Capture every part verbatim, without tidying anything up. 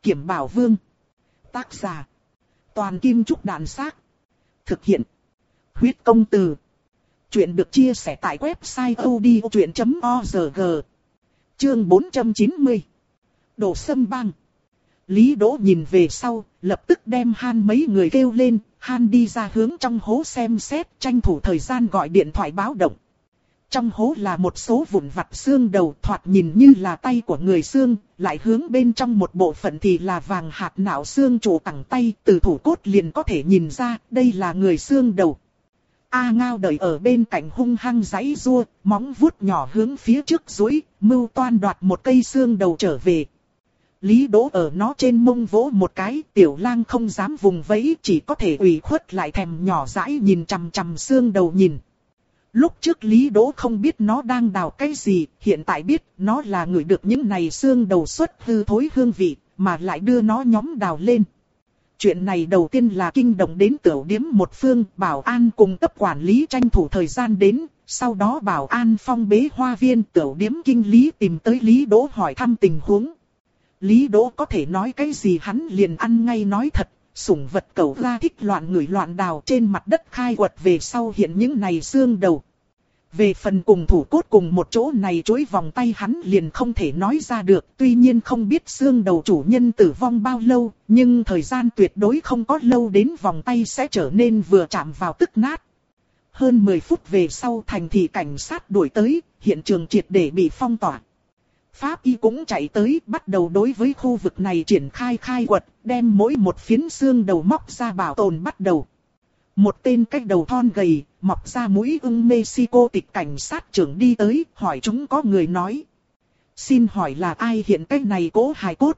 Kiểm Bảo Vương. Tác giả: Toàn Kim Trúc Đàn Xác. Thực hiện: Huyết Công Từ. Chuyện được chia sẻ tại website odchuyện chấm org. Chương bốn trăm chín mươi. Đồ Sâm Bang. Lý Đỗ nhìn về sau, lập tức đem Han mấy người kêu lên. Han đi ra hướng trong hố xem xét, tranh thủ thời gian gọi điện thoại báo động. Trong hố là một số vụn vặt xương đầu, thoạt nhìn như là tay của người xương, lại hướng bên trong một bộ phận thì là vàng hạt não xương trụ cẳng tay, từ thủ cốt liền có thể nhìn ra, đây là người xương đầu. A Ngao đợi ở bên cạnh hung hăng giãy giụa, móng vuốt nhỏ hướng phía trước duỗi, mưu toan đoạt một cây xương đầu trở về. Lý Đỗ ở nó trên mông vỗ một cái, Tiểu Lang không dám vùng vẫy, chỉ có thể ủy khuất lại thèm nhỏ dãi nhìn chằm chằm xương đầu nhìn. Lúc trước Lý Đỗ không biết nó đang đào cái gì, hiện tại biết nó là ngửi được những này xương đầu xuất hư thối hương vị, mà lại đưa nó nhóm đào lên. Chuyện này đầu tiên là kinh động đến tiểu điếm một phương, Bảo An cùng cấp quản lý tranh thủ thời gian đến, sau đó Bảo An phong bế hoa viên, tiểu điếm kinh lý tìm tới Lý Đỗ hỏi thăm tình huống. Lý Đỗ có thể nói cái gì hắn liền ăn ngay nói thật, sủng vật cẩu ra thích loạn ngửi loạn đào, trên mặt đất khai quật về sau hiện những này xương đầu. Về phần cùng thủ cốt cùng một chỗ này chuỗi vòng tay hắn liền không thể nói ra được, tuy nhiên không biết xương đầu chủ nhân tử vong bao lâu, nhưng thời gian tuyệt đối không có lâu đến vòng tay sẽ trở nên vừa chạm vào tức nát. Hơn mười phút về sau thành thị cảnh sát đuổi tới, hiện trường triệt để bị phong tỏa. Pháp y cũng chạy tới, bắt đầu đối với khu vực này triển khai khai quật, đem mỗi một phiến xương đầu móc ra bảo tồn bắt đầu. Một tên cách đầu thon gầy, mọc ra mũi ưng Mexico tịch cảnh sát trưởng đi tới, hỏi chúng có người nói. Xin hỏi là ai hiện cái này cố hài cốt?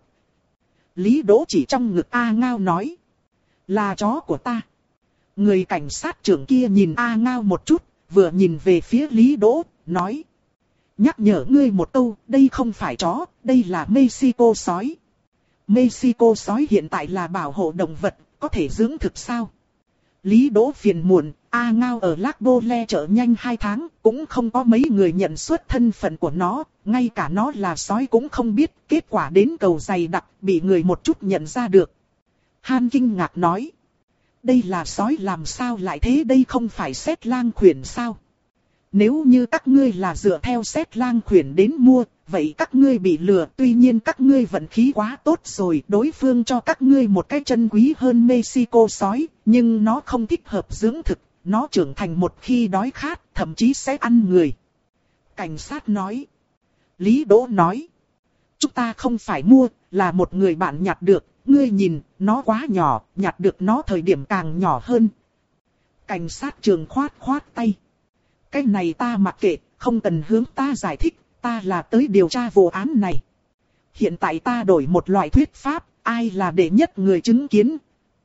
Lý Đỗ chỉ trong ngực A Ngao nói. Là chó của ta. Người cảnh sát trưởng kia nhìn A Ngao một chút, vừa nhìn về phía Lý Đỗ, nói. Nhắc nhở ngươi một câu, đây không phải chó, đây là Mexico sói. Mexico sói hiện tại là bảo hộ động vật, có thể dưỡng thực sao? Lý Đỗ phiền muộn, A Ngao ở Lac Bole chợ nhanh hai tháng, cũng không có mấy người nhận xuất thân phận của nó, ngay cả nó là sói cũng không biết, kết quả đến cầu dày đặc, bị người một chút nhận ra được. Han kinh ngạc nói, đây là sói làm sao lại thế, đây không phải Sét Lang khuyển sao? Nếu như các ngươi là dựa theo Sét Lang khuyển đến mua, vậy các ngươi bị lừa, tuy nhiên các ngươi vận khí quá tốt rồi, đối phương cho các ngươi một cái chân quý hơn Mexico sói, nhưng nó không thích hợp dưỡng thực, nó trưởng thành một khi đói khát, thậm chí sẽ ăn người. Cảnh sát nói. Lý Đỗ nói. Chúng ta không phải mua, là một người bạn nhặt được, ngươi nhìn, nó quá nhỏ, nhặt được nó thời điểm càng nhỏ hơn. Cảnh sát trường khoát khoát tay. Cái này ta mặc kệ, không cần hướng ta giải thích, ta là tới điều tra vụ án này. Hiện tại ta đổi một loại thuyết pháp, ai là đệ nhất người chứng kiến?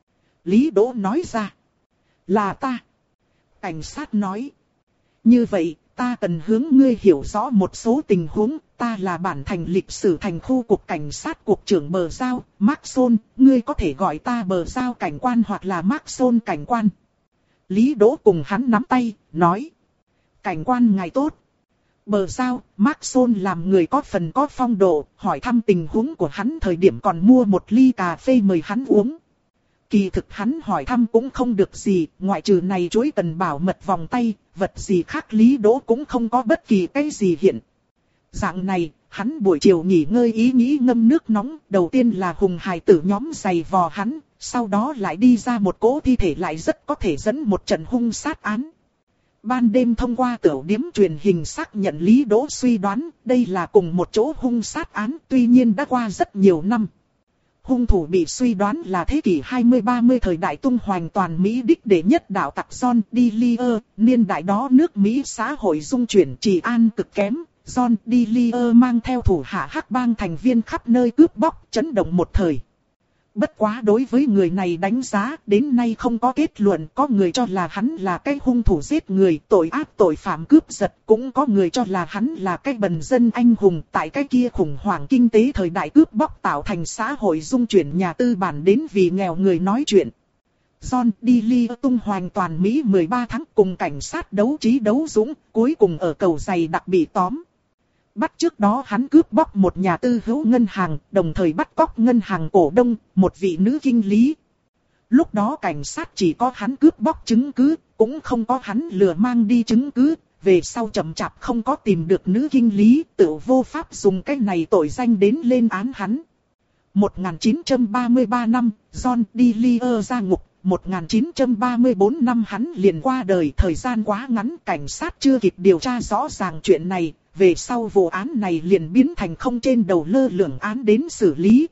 Lý Đỗ nói ra. Là ta. Cảnh sát nói. Như vậy, ta cần hướng ngươi hiểu rõ một số tình huống, ta là bản thành lịch sử thành khu cục cảnh sát cục trưởng Bờ Giao, Mark Son, ngươi có thể gọi ta Bờ Giao cảnh quan hoặc là Mark Son cảnh quan. Lý Đỗ cùng hắn nắm tay, nói. Cảnh quan ngài tốt. Bờ Giao, Mark Son làm người có phần có phong độ, hỏi thăm tình huống của hắn thời điểm còn mua một ly cà phê mời hắn uống. Kỳ thực hắn hỏi thăm cũng không được gì, ngoại trừ này chuỗi cần bảo mật vòng tay, vật gì khác Lý Đỗ cũng không có bất kỳ cái gì hiện. Dạng này, hắn buổi chiều nghỉ ngơi ý nghĩ ngâm nước nóng, đầu tiên là hùng hài tử nhóm giày vò hắn, sau đó lại đi ra một cỗ thi thể lại rất có thể dẫn một trận hung sát án. Ban đêm thông qua tiểu điếm truyền hình xác nhận Lý Đỗ suy đoán, đây là cùng một chỗ hung sát án, tuy nhiên đã qua rất nhiều năm. Hung thủ bị suy đoán là thế kỷ hai mươi ba mươi thời đại tung hoành toàn Mỹ đích đệ nhất đạo tặc John Dillier, niên đại đó nước Mỹ xã hội dung chuyển trị an cực kém, John Dillier mang theo thủ hạ hắc bang thành viên khắp nơi cướp bóc, chấn động một thời. Bất quá đối với người này đánh giá, đến nay không có kết luận, có người cho là hắn là cái hung thủ giết người, tội ác tội phạm cướp giật, cũng có người cho là hắn là cái bần dân anh hùng, tại cái kia khủng hoảng kinh tế thời đại cướp bóc tạo thành xã hội dung chuyển nhà tư bản đến vì nghèo người nói chuyện. John Dillier tung hoành toàn Mỹ mười ba tháng cùng cảnh sát đấu trí đấu dũng, cuối cùng ở cầu giày đặc bị tóm. Bắt trước đó hắn cướp bóc một nhà tư hữu ngân hàng, đồng thời bắt cóc ngân hàng cổ đông, một vị nữ kinh lý. Lúc đó cảnh sát chỉ có hắn cướp bóc chứng cứ, cũng không có hắn lừa mang đi chứng cứ. Về sau chậm chạp không có tìm được nữ kinh lý, tự vô pháp dùng cái này tội danh đến lên án hắn. một nghìn chín trăm ba mươi ba năm, John Dillier ra ngục. một nghìn chín trăm ba mươi tư năm hắn liền qua đời, thời gian quá ngắn, cảnh sát chưa kịp điều tra rõ ràng chuyện này. Về sau vụ án này liền biến thành không trên đầu lơ lửng án đến xử lý.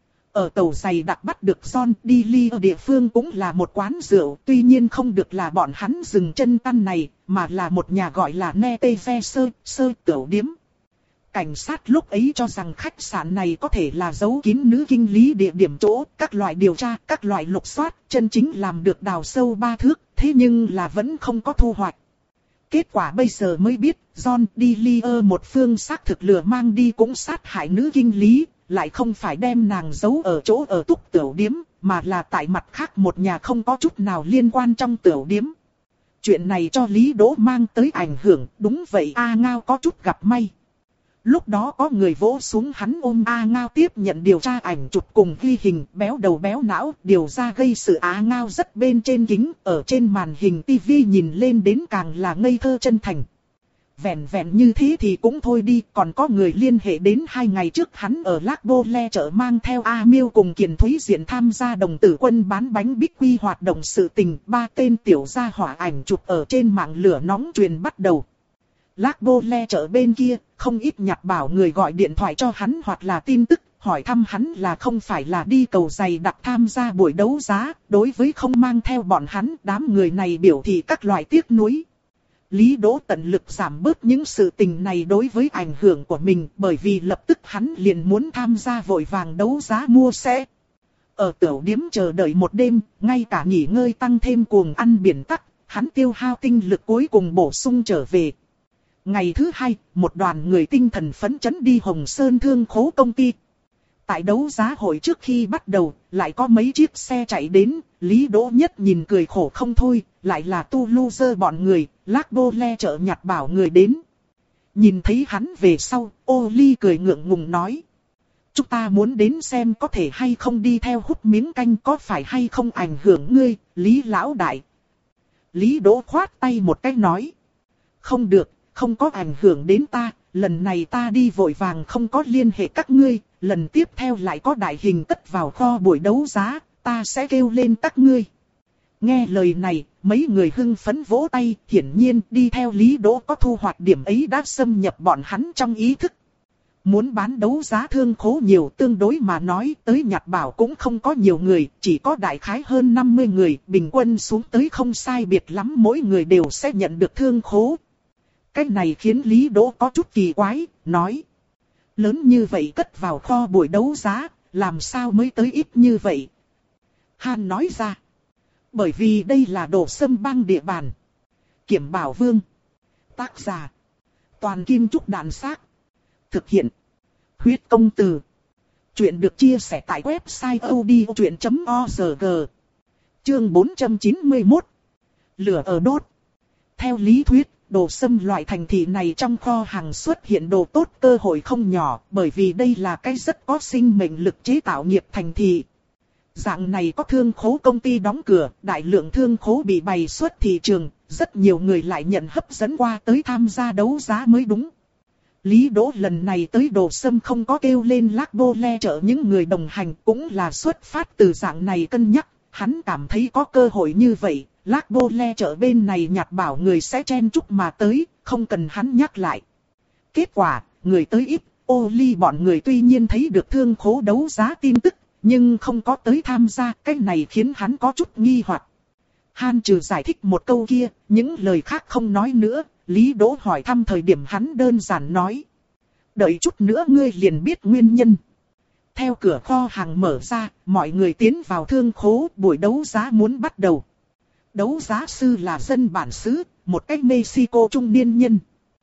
Ở tàu giày đặc bắt được John Dillier địa phương cũng là một quán rượu, tuy nhiên không được là bọn hắn dừng chân căn này, mà là một nhà gọi là Neteve Sơ, Sơ Tiểu Điếm. Cảnh sát lúc ấy cho rằng khách sạn này có thể là giấu kín nữ kinh lý địa điểm chỗ, các loại điều tra, các loại lục soát, chân chính làm được đào sâu ba thước, thế nhưng là vẫn không có thu hoạch. Kết quả bây giờ mới biết, John Dillier một phương xác thực lừa mang đi cũng sát hại nữ kinh lý, lại không phải đem nàng giấu ở chỗ ở túc tiểu điếm, mà là tại mặt khác một nhà không có chút nào liên quan trong tiểu điếm. Chuyện này cho Lý Đỗ mang tới ảnh hưởng, đúng vậy A Ngao có chút gặp may. Lúc đó có người vỗ xuống hắn ôm A Ngao tiếp nhận điều tra ảnh chụp cùng ghi hình, béo đầu béo não, điều ra gây sự A Ngao rất bên trên kính, ở trên màn hình tivi nhìn lên đến càng là ngây thơ chân thành. Vẹn vẹn như thế thì cũng thôi đi, còn có người liên hệ đến hai ngày trước hắn ở Lác Bô Le chợ mang theo A Miêu cùng Kiền Thúy Diện tham gia đồng tử quân bán bánh bích quy hoạt động sự tình, ba tên tiểu gia hỏa ảnh chụp ở trên mạng lửa nóng truyền bắt đầu. Lác Bô Le chợ bên kia, không ít nhặt bảo người gọi điện thoại cho hắn hoặc là tin tức, hỏi thăm hắn là không phải là đi cầu giày đặc tham gia buổi đấu giá, đối với không mang theo bọn hắn, đám người này biểu thị các loại tiếc nuối. Lý Đỗ tận lực giảm bớt những sự tình này đối với ảnh hưởng của mình, bởi vì lập tức hắn liền muốn tham gia vội vàng đấu giá mua xe. Ở tiểu điếm chờ đợi một đêm, ngay cả nghỉ ngơi tăng thêm cuồng ăn biển tắc, hắn tiêu hao tinh lực cuối cùng bổ sung trở về. Ngày thứ hai, một đoàn người tinh thần phấn chấn đi Hồng Sơn Thương Khố công ty. Tại đấu giá hội trước khi bắt đầu, lại có mấy chiếc xe chạy đến, Lý Đỗ Nhất nhìn cười khổ không thôi, lại là tu loser bọn người, Lác Bô Le chợ nhặt bảo người đến. Nhìn thấy hắn về sau, Ô Ly cười ngượng ngùng nói. Chúng ta muốn đến xem có thể hay không đi theo hút miếng canh, có phải hay không ảnh hưởng ngươi, Lý Lão Đại. Lý Đỗ khoát tay một cái nói. Không được, không có ảnh hưởng đến ta, lần này ta đi vội vàng không có liên hệ các ngươi, lần tiếp theo lại có đại hình cất vào kho buổi đấu giá, ta sẽ kêu lên các ngươi. Nghe lời này, mấy người hưng phấn vỗ tay, hiển nhiên đi theo Lý Đỗ có thu hoạch điểm ấy đã xâm nhập bọn hắn trong ý thức. Muốn bán đấu giá thương khố nhiều, tương đối mà nói tới nhặt bảo cũng không có nhiều người, chỉ có đại khái hơn năm mươi người, bình quân xuống tới không sai biệt lắm mỗi người đều sẽ nhận được thương khố. Cái này khiến Lý Đỗ có chút kỳ quái, nói. Lớn như vậy cất vào kho buổi đấu giá, làm sao mới tới ít như vậy? Han nói ra. Bởi vì đây là Đồ Sâm Bang địa bàn. Kiểm Bảo Vương. Tác giả. Toàn Kim Trúc Đàn Xác. Thực hiện. Huyết Công Từ. Chuyện được chia sẻ tại website odchuyện chấm org. Chương bốn trăm chín mươi mốt. Lửa ở đốt. Theo lý thuyết, đồ sâm loại thành thị này trong kho hàng xuất hiện đồ tốt cơ hội không nhỏ, bởi vì đây là cái rất có sinh mệnh lực chế tạo nghiệp thành thị. Dạng này có thương khố công ty đóng cửa, đại lượng thương khố bị bày xuất thị trường, rất nhiều người lại nhận hấp dẫn qua tới tham gia đấu giá mới đúng. Lý Đỗ lần này tới đồ sâm không có kêu lên Lác Bô Le chợ những người đồng hành, cũng là xuất phát từ dạng này cân nhắc, hắn cảm thấy có cơ hội như vậy. Lác Bô Le chợ bên này nhặt bảo người sẽ chen chúc mà tới, không cần hắn nhắc lại. Kết quả, người tới ít, Ô Ly bọn người tuy nhiên thấy được thương khố đấu giá tin tức, nhưng không có tới tham gia, cái này khiến hắn có chút nghi hoặc. Han trừ giải thích một câu kia, những lời khác không nói nữa, Lý Đỗ hỏi thăm thời điểm hắn đơn giản nói. Đợi chút nữa ngươi liền biết nguyên nhân. Theo cửa kho hàng mở ra, mọi người tiến vào thương khố, buổi đấu giá muốn bắt đầu. Đấu giá sư là dân bản xứ, một cái Mexico trung niên nhân.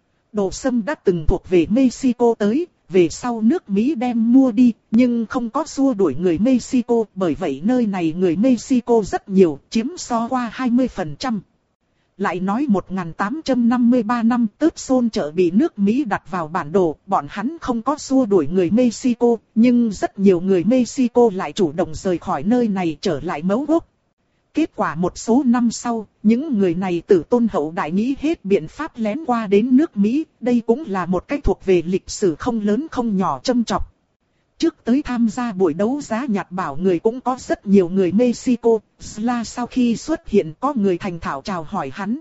Đồ sâm đã từng thuộc về Mexico tới, về sau nước Mỹ đem mua đi, nhưng không có xua đuổi người Mexico, bởi vậy nơi này người Mexico rất nhiều, chiếm so qua hai mươi phần trăm. lại nói một nghìn tám trăm năm mươi ba năm Tớt Xôn chợ bị nước Mỹ đặt vào bản đồ, bọn hắn không có xua đuổi người Mexico, nhưng rất nhiều người Mexico lại chủ động rời khỏi nơi này trở lại mấu gốc. Kết quả một số năm sau, những người này tử tôn hậu đại nghĩ hết biện pháp lén qua đến nước Mỹ, đây cũng là một cách thuộc về lịch sử không lớn không nhỏ châm chọc. Trước tới tham gia buổi đấu giá nhặt bảo người cũng có rất nhiều người Mexico, Sla sau khi xuất hiện có người thành thạo chào hỏi hắn.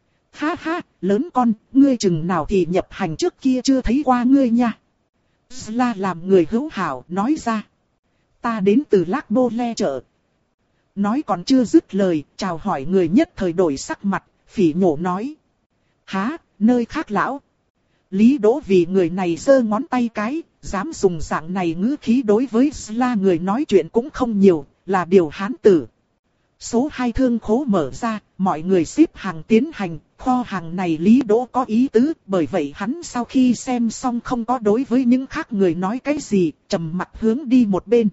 Ha ha, lớn con, ngươi chừng nào thì nhập hành trước kia chưa thấy qua ngươi nha. Sla làm người hữu hảo nói ra. Ta đến từ Lac Bole chợ. Nói còn chưa dứt lời, chào hỏi người nhất thời đổi sắc mặt, phỉ nhổ nói. Há, nơi khác lão. Lý Đỗ vì người này giơ ngón tay cái, dám dùng dạng này ngữ khí đối với Sla người nói chuyện cũng không nhiều, là điều hán tử. Số hai thương khố mở ra, mọi người xếp hàng tiến hành, kho hàng này Lý Đỗ có ý tứ, bởi vậy hắn sau khi xem xong không có đối với những khác người nói cái gì, trầm mặt hướng đi một bên.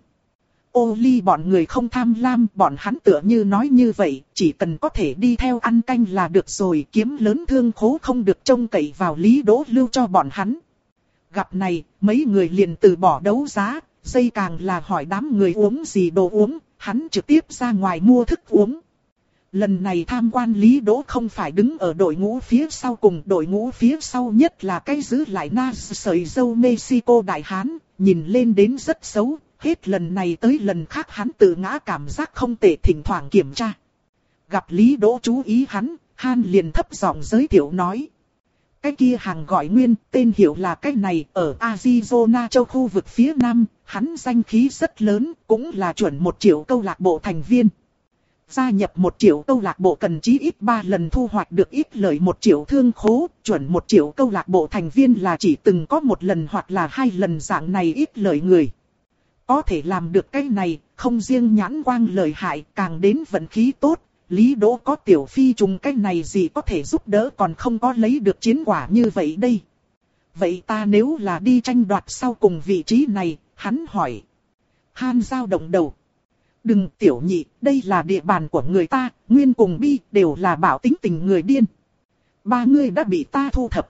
Ô ly bọn người không tham lam, bọn hắn tựa như nói như vậy, chỉ cần có thể đi theo ăn canh là được rồi, kiếm lớn thương khố không được trông cậy vào Lý Đỗ lưu cho bọn hắn. Gặp này, mấy người liền từ bỏ đấu giá, dây càng là hỏi đám người uống gì đồ uống, hắn trực tiếp ra ngoài mua thức uống. Lần này tham quan Lý Đỗ không phải đứng ở đội ngũ phía sau cùng, đội ngũ phía sau nhất là cái giữ lại na sợi dâu Mexico đại hán, nhìn lên đến rất xấu. Hết lần này tới lần khác hắn tự ngã cảm giác không tệ, thỉnh thoảng kiểm tra. Gặp Lý Đỗ chú ý hắn, Han liền thấp giọng giới thiệu nói. Cái kia hàng gọi nguyên, tên hiệu là cái này, ở Arizona châu khu vực phía Nam, hắn danh khí rất lớn, cũng là chuẩn một triệu câu lạc bộ thành viên. Gia nhập một triệu câu lạc bộ cần chí ít ba lần thu hoạch được ít lợi một triệu thương khố, chuẩn một triệu câu lạc bộ thành viên là chỉ từng có một lần hoặc là hai lần dạng này ít lợi người. Có thể làm được cái này, không riêng nhãn quang lợi hại, càng đến vận khí tốt. Lý Đỗ có tiểu phi trùng cái này gì có thể giúp đỡ, còn không có lấy được chiến quả như vậy đây. Vậy ta nếu là đi tranh đoạt sau cùng vị trí này, hắn hỏi. Han dao động đầu. Đừng tiểu nhị, đây là địa bàn của người ta, Nguyên cùng Bi đều là bảo tính tình người điên. Ba người đã bị ta thu thập.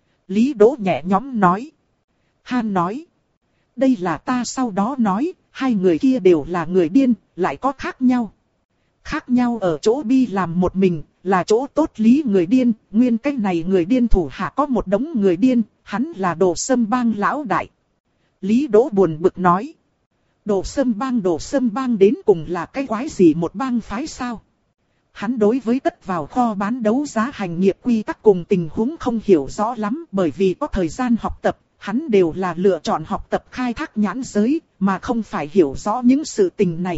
Lý Đỗ nhẹ nhõm nói. Han nói. Đây là ta sau đó nói, hai người kia đều là người điên, lại có khác nhau. Khác nhau ở chỗ Bi làm một mình, là chỗ tốt Lý người điên, Nguyên cái này người điên thủ hạ có một đống người điên, hắn là Đồ Sâm Bang lão đại. Lý Đỗ buồn bực nói. Đồ Sâm Bang Đồ Sâm Bang đến cùng là cái quái gì một bang phái sao? Hắn đối với tất vào kho bán đấu giá hành nghiệp quy tắc cùng tình huống không hiểu rõ lắm, bởi vì có thời gian học tập. Hắn đều là lựa chọn học tập khai thác nhãn giới, mà không phải hiểu rõ những sự tình này.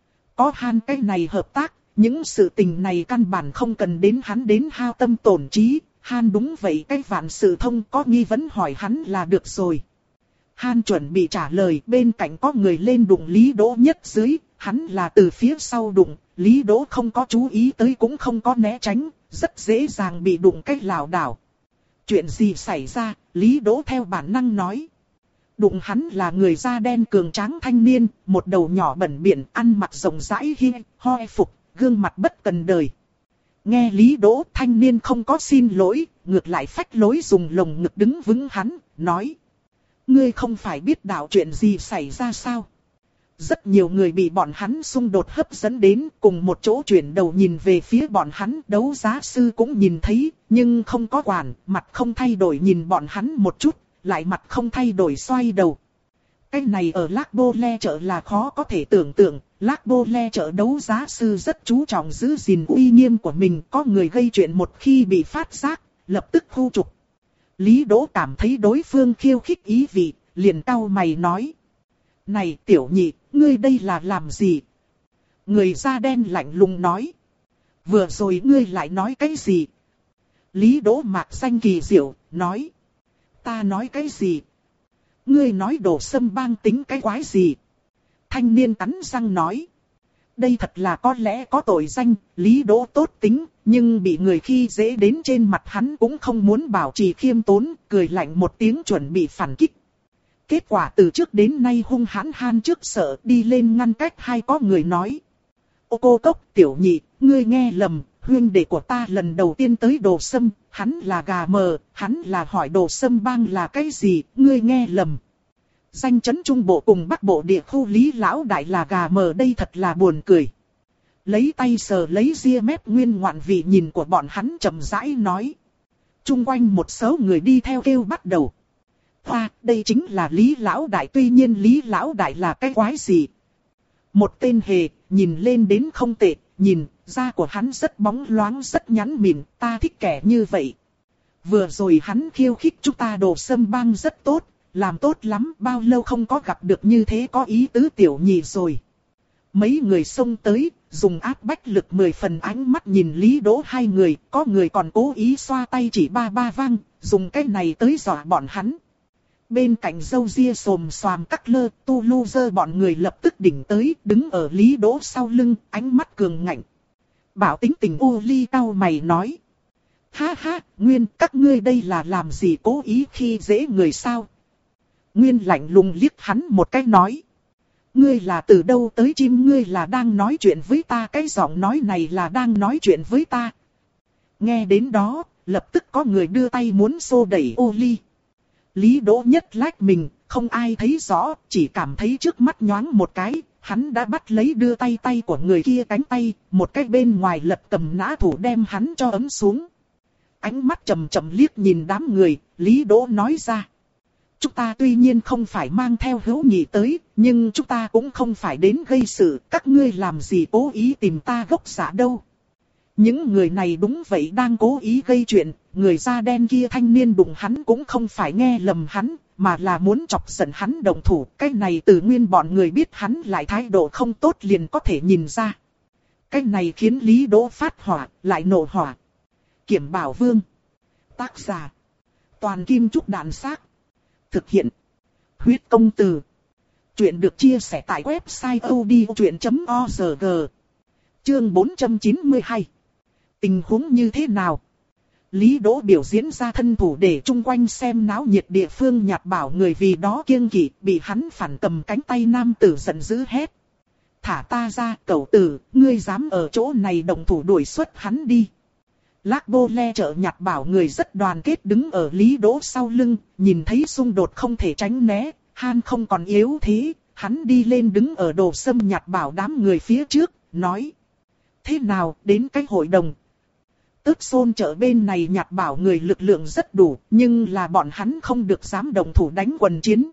Có Han cái này hợp tác, những sự tình này căn bản không cần đến hắn đến hao tâm tổn trí. Han đúng vậy, cái vạn sự thông có nghi vấn hỏi hắn là được rồi. Han chuẩn bị trả lời, bên cạnh có người lên đụng Lý Đỗ nhất dưới, hắn là từ phía sau đụng, Lý Đỗ không có chú ý tới cũng không có né tránh, rất dễ dàng bị đụng cái lảo đảo. Chuyện gì xảy ra, Lý Đỗ theo bản năng nói. Đụng hắn là người da đen cường tráng thanh niên, một đầu nhỏ bẩn biển, ăn mặc rộng rãi hi, hoe phục, gương mặt bất cần đời. Nghe Lý Đỗ, thanh niên không có xin lỗi, ngược lại phách lối dùng lồng ngực đứng vững hắn, nói. Ngươi không phải biết đạo chuyện gì xảy ra sao? Rất nhiều người bị bọn hắn xung đột hấp dẫn đến, cùng một chỗ chuyển đầu nhìn về phía bọn hắn, đấu giá sư cũng nhìn thấy, nhưng không có quản, mặt không thay đổi nhìn bọn hắn một chút, lại mặt không thay đổi xoay đầu. Cái này ở Lac Bole chợ là khó có thể tưởng tượng, Lac Bole chợ đấu giá sư rất chú trọng giữ gìn uy nghiêm của mình, có người gây chuyện một khi bị phát giác, lập tức khu trục. Lý Đỗ cảm thấy đối phương khiêu khích ý vị, liền cau mày nói. Này tiểu nhị, ngươi đây là làm gì? Người da đen lạnh lùng nói. Vừa rồi ngươi lại nói cái gì? Lý Đỗ mạc xanh kỳ diệu, nói. Ta nói cái gì? Ngươi nói Đồ Sâm Bang tính cái quái gì? Thanh niên cắn răng nói. Đây thật là có lẽ có tội danh, Lý Đỗ tốt tính, nhưng bị người khi dễ đến trên mặt hắn cũng không muốn bảo trì khiêm tốn, cười lạnh một tiếng chuẩn bị phản kích. Kết quả từ trước đến nay hung hãn Han trước sợ đi lên ngăn cách hai có người nói. Ô cô cốc tiểu nhị, ngươi nghe lầm, huynh đệ của ta lần đầu tiên tới Đồ Sâm, hắn là gà mờ, hắn là hỏi Đồ Sâm bang là cái gì, ngươi nghe lầm. Danh chấn Trung Bộ cùng Bắc Bộ địa khu Lý lão đại là gà mờ, đây thật là buồn cười. Lấy tay sờ lấy ria mép nguyên ngoạn vị nhìn của bọn hắn chậm rãi nói. Trung quanh một số người đi theo kêu bắt đầu. Hoa, đây chính là Lý lão đại, tuy nhiên Lý lão đại là cái quái gì? Một tên hề, nhìn lên đến không tệ, nhìn, da của hắn rất bóng loáng rất nhắn mịn, ta thích kẻ như vậy. Vừa rồi hắn khiêu khích chúng ta Đồ Sâm bang rất tốt, làm tốt lắm, bao lâu không có gặp được như thế có ý tứ tiểu nhị rồi. Mấy người xông tới, dùng áp bách lực mười phần ánh mắt nhìn Lý Đỗ hai người, có người còn cố ý xoa tay chỉ ba ba vang, dùng cái này tới dọa bọn hắn. Bên cạnh râu ria xồm xoàm cắt lơ, tu lu dơ bọn người lập tức đỉnh tới, đứng ở Lý Đỗ sau lưng, ánh mắt cường ngạnh. Bảo tính tình u ly cau mày nói. Ha ha, Nguyên, các ngươi đây là làm gì, cố ý khi dễ người sao? Nguyên lạnh lùng liếc hắn một cái nói. Ngươi là từ đâu tới chim, ngươi là đang nói chuyện với ta, cái giọng nói này là đang nói chuyện với ta. Nghe đến đó, lập tức có người đưa tay muốn xô đẩy ô ly. Lý Đỗ nhất lách mình, không ai thấy rõ, chỉ cảm thấy trước mắt nhoáng một cái, hắn đã bắt lấy đưa tay tay của người kia cánh tay, một cái bên ngoài lật cầm nã thủ đem hắn cho ấm xuống. Ánh mắt chầm chậm liếc nhìn đám người, Lý Đỗ nói ra. Chúng ta tuy nhiên không phải mang theo hữu nghị tới, nhưng chúng ta cũng không phải đến gây sự, các ngươi làm gì cố ý tìm ta gốc giả đâu. Những người này đúng vậy đang cố ý gây chuyện, người da đen kia thanh niên đụng hắn cũng không phải nghe lầm hắn, mà là muốn chọc giận hắn động thủ. Cái này từ nguyên bọn người biết hắn lại thái độ không tốt liền có thể nhìn ra. Cái này khiến Lý Đỗ phát hỏa, lại nổ hỏa. Kiểm Bảo Vương. Tác giả. Toàn Kim Trúc Đạn Xác. Thực hiện. Huyết Công Từ. Chuyện được chia sẻ tại website odchuyện chấm org. Chương bốn trăm chín mươi hai. Tình huống như thế nào? Lý Đỗ biểu diễn ra thân thủ để chung quanh xem náo nhiệt địa phương nhạt bảo người vì đó kiêng kỵ, bị hắn phản cầm cánh tay nam tử giận dữ hét. Thả ta ra, cẩu tử, ngươi dám ở chỗ này động thủ đuổi xuất hắn đi. Lác Bô Le trợ nhạt bảo người rất đoàn kết đứng ở Lý Đỗ sau lưng, nhìn thấy xung đột không thể tránh né, han không còn yếu thế, hắn đi lên đứng ở Đồ Sâm nhạt bảo đám người phía trước, nói. Thế nào, đến cái hội đồng? Tức xôn chợ bên này nhạt bảo người lực lượng rất đủ, nhưng là bọn hắn không được dám động thủ đánh quần chiến.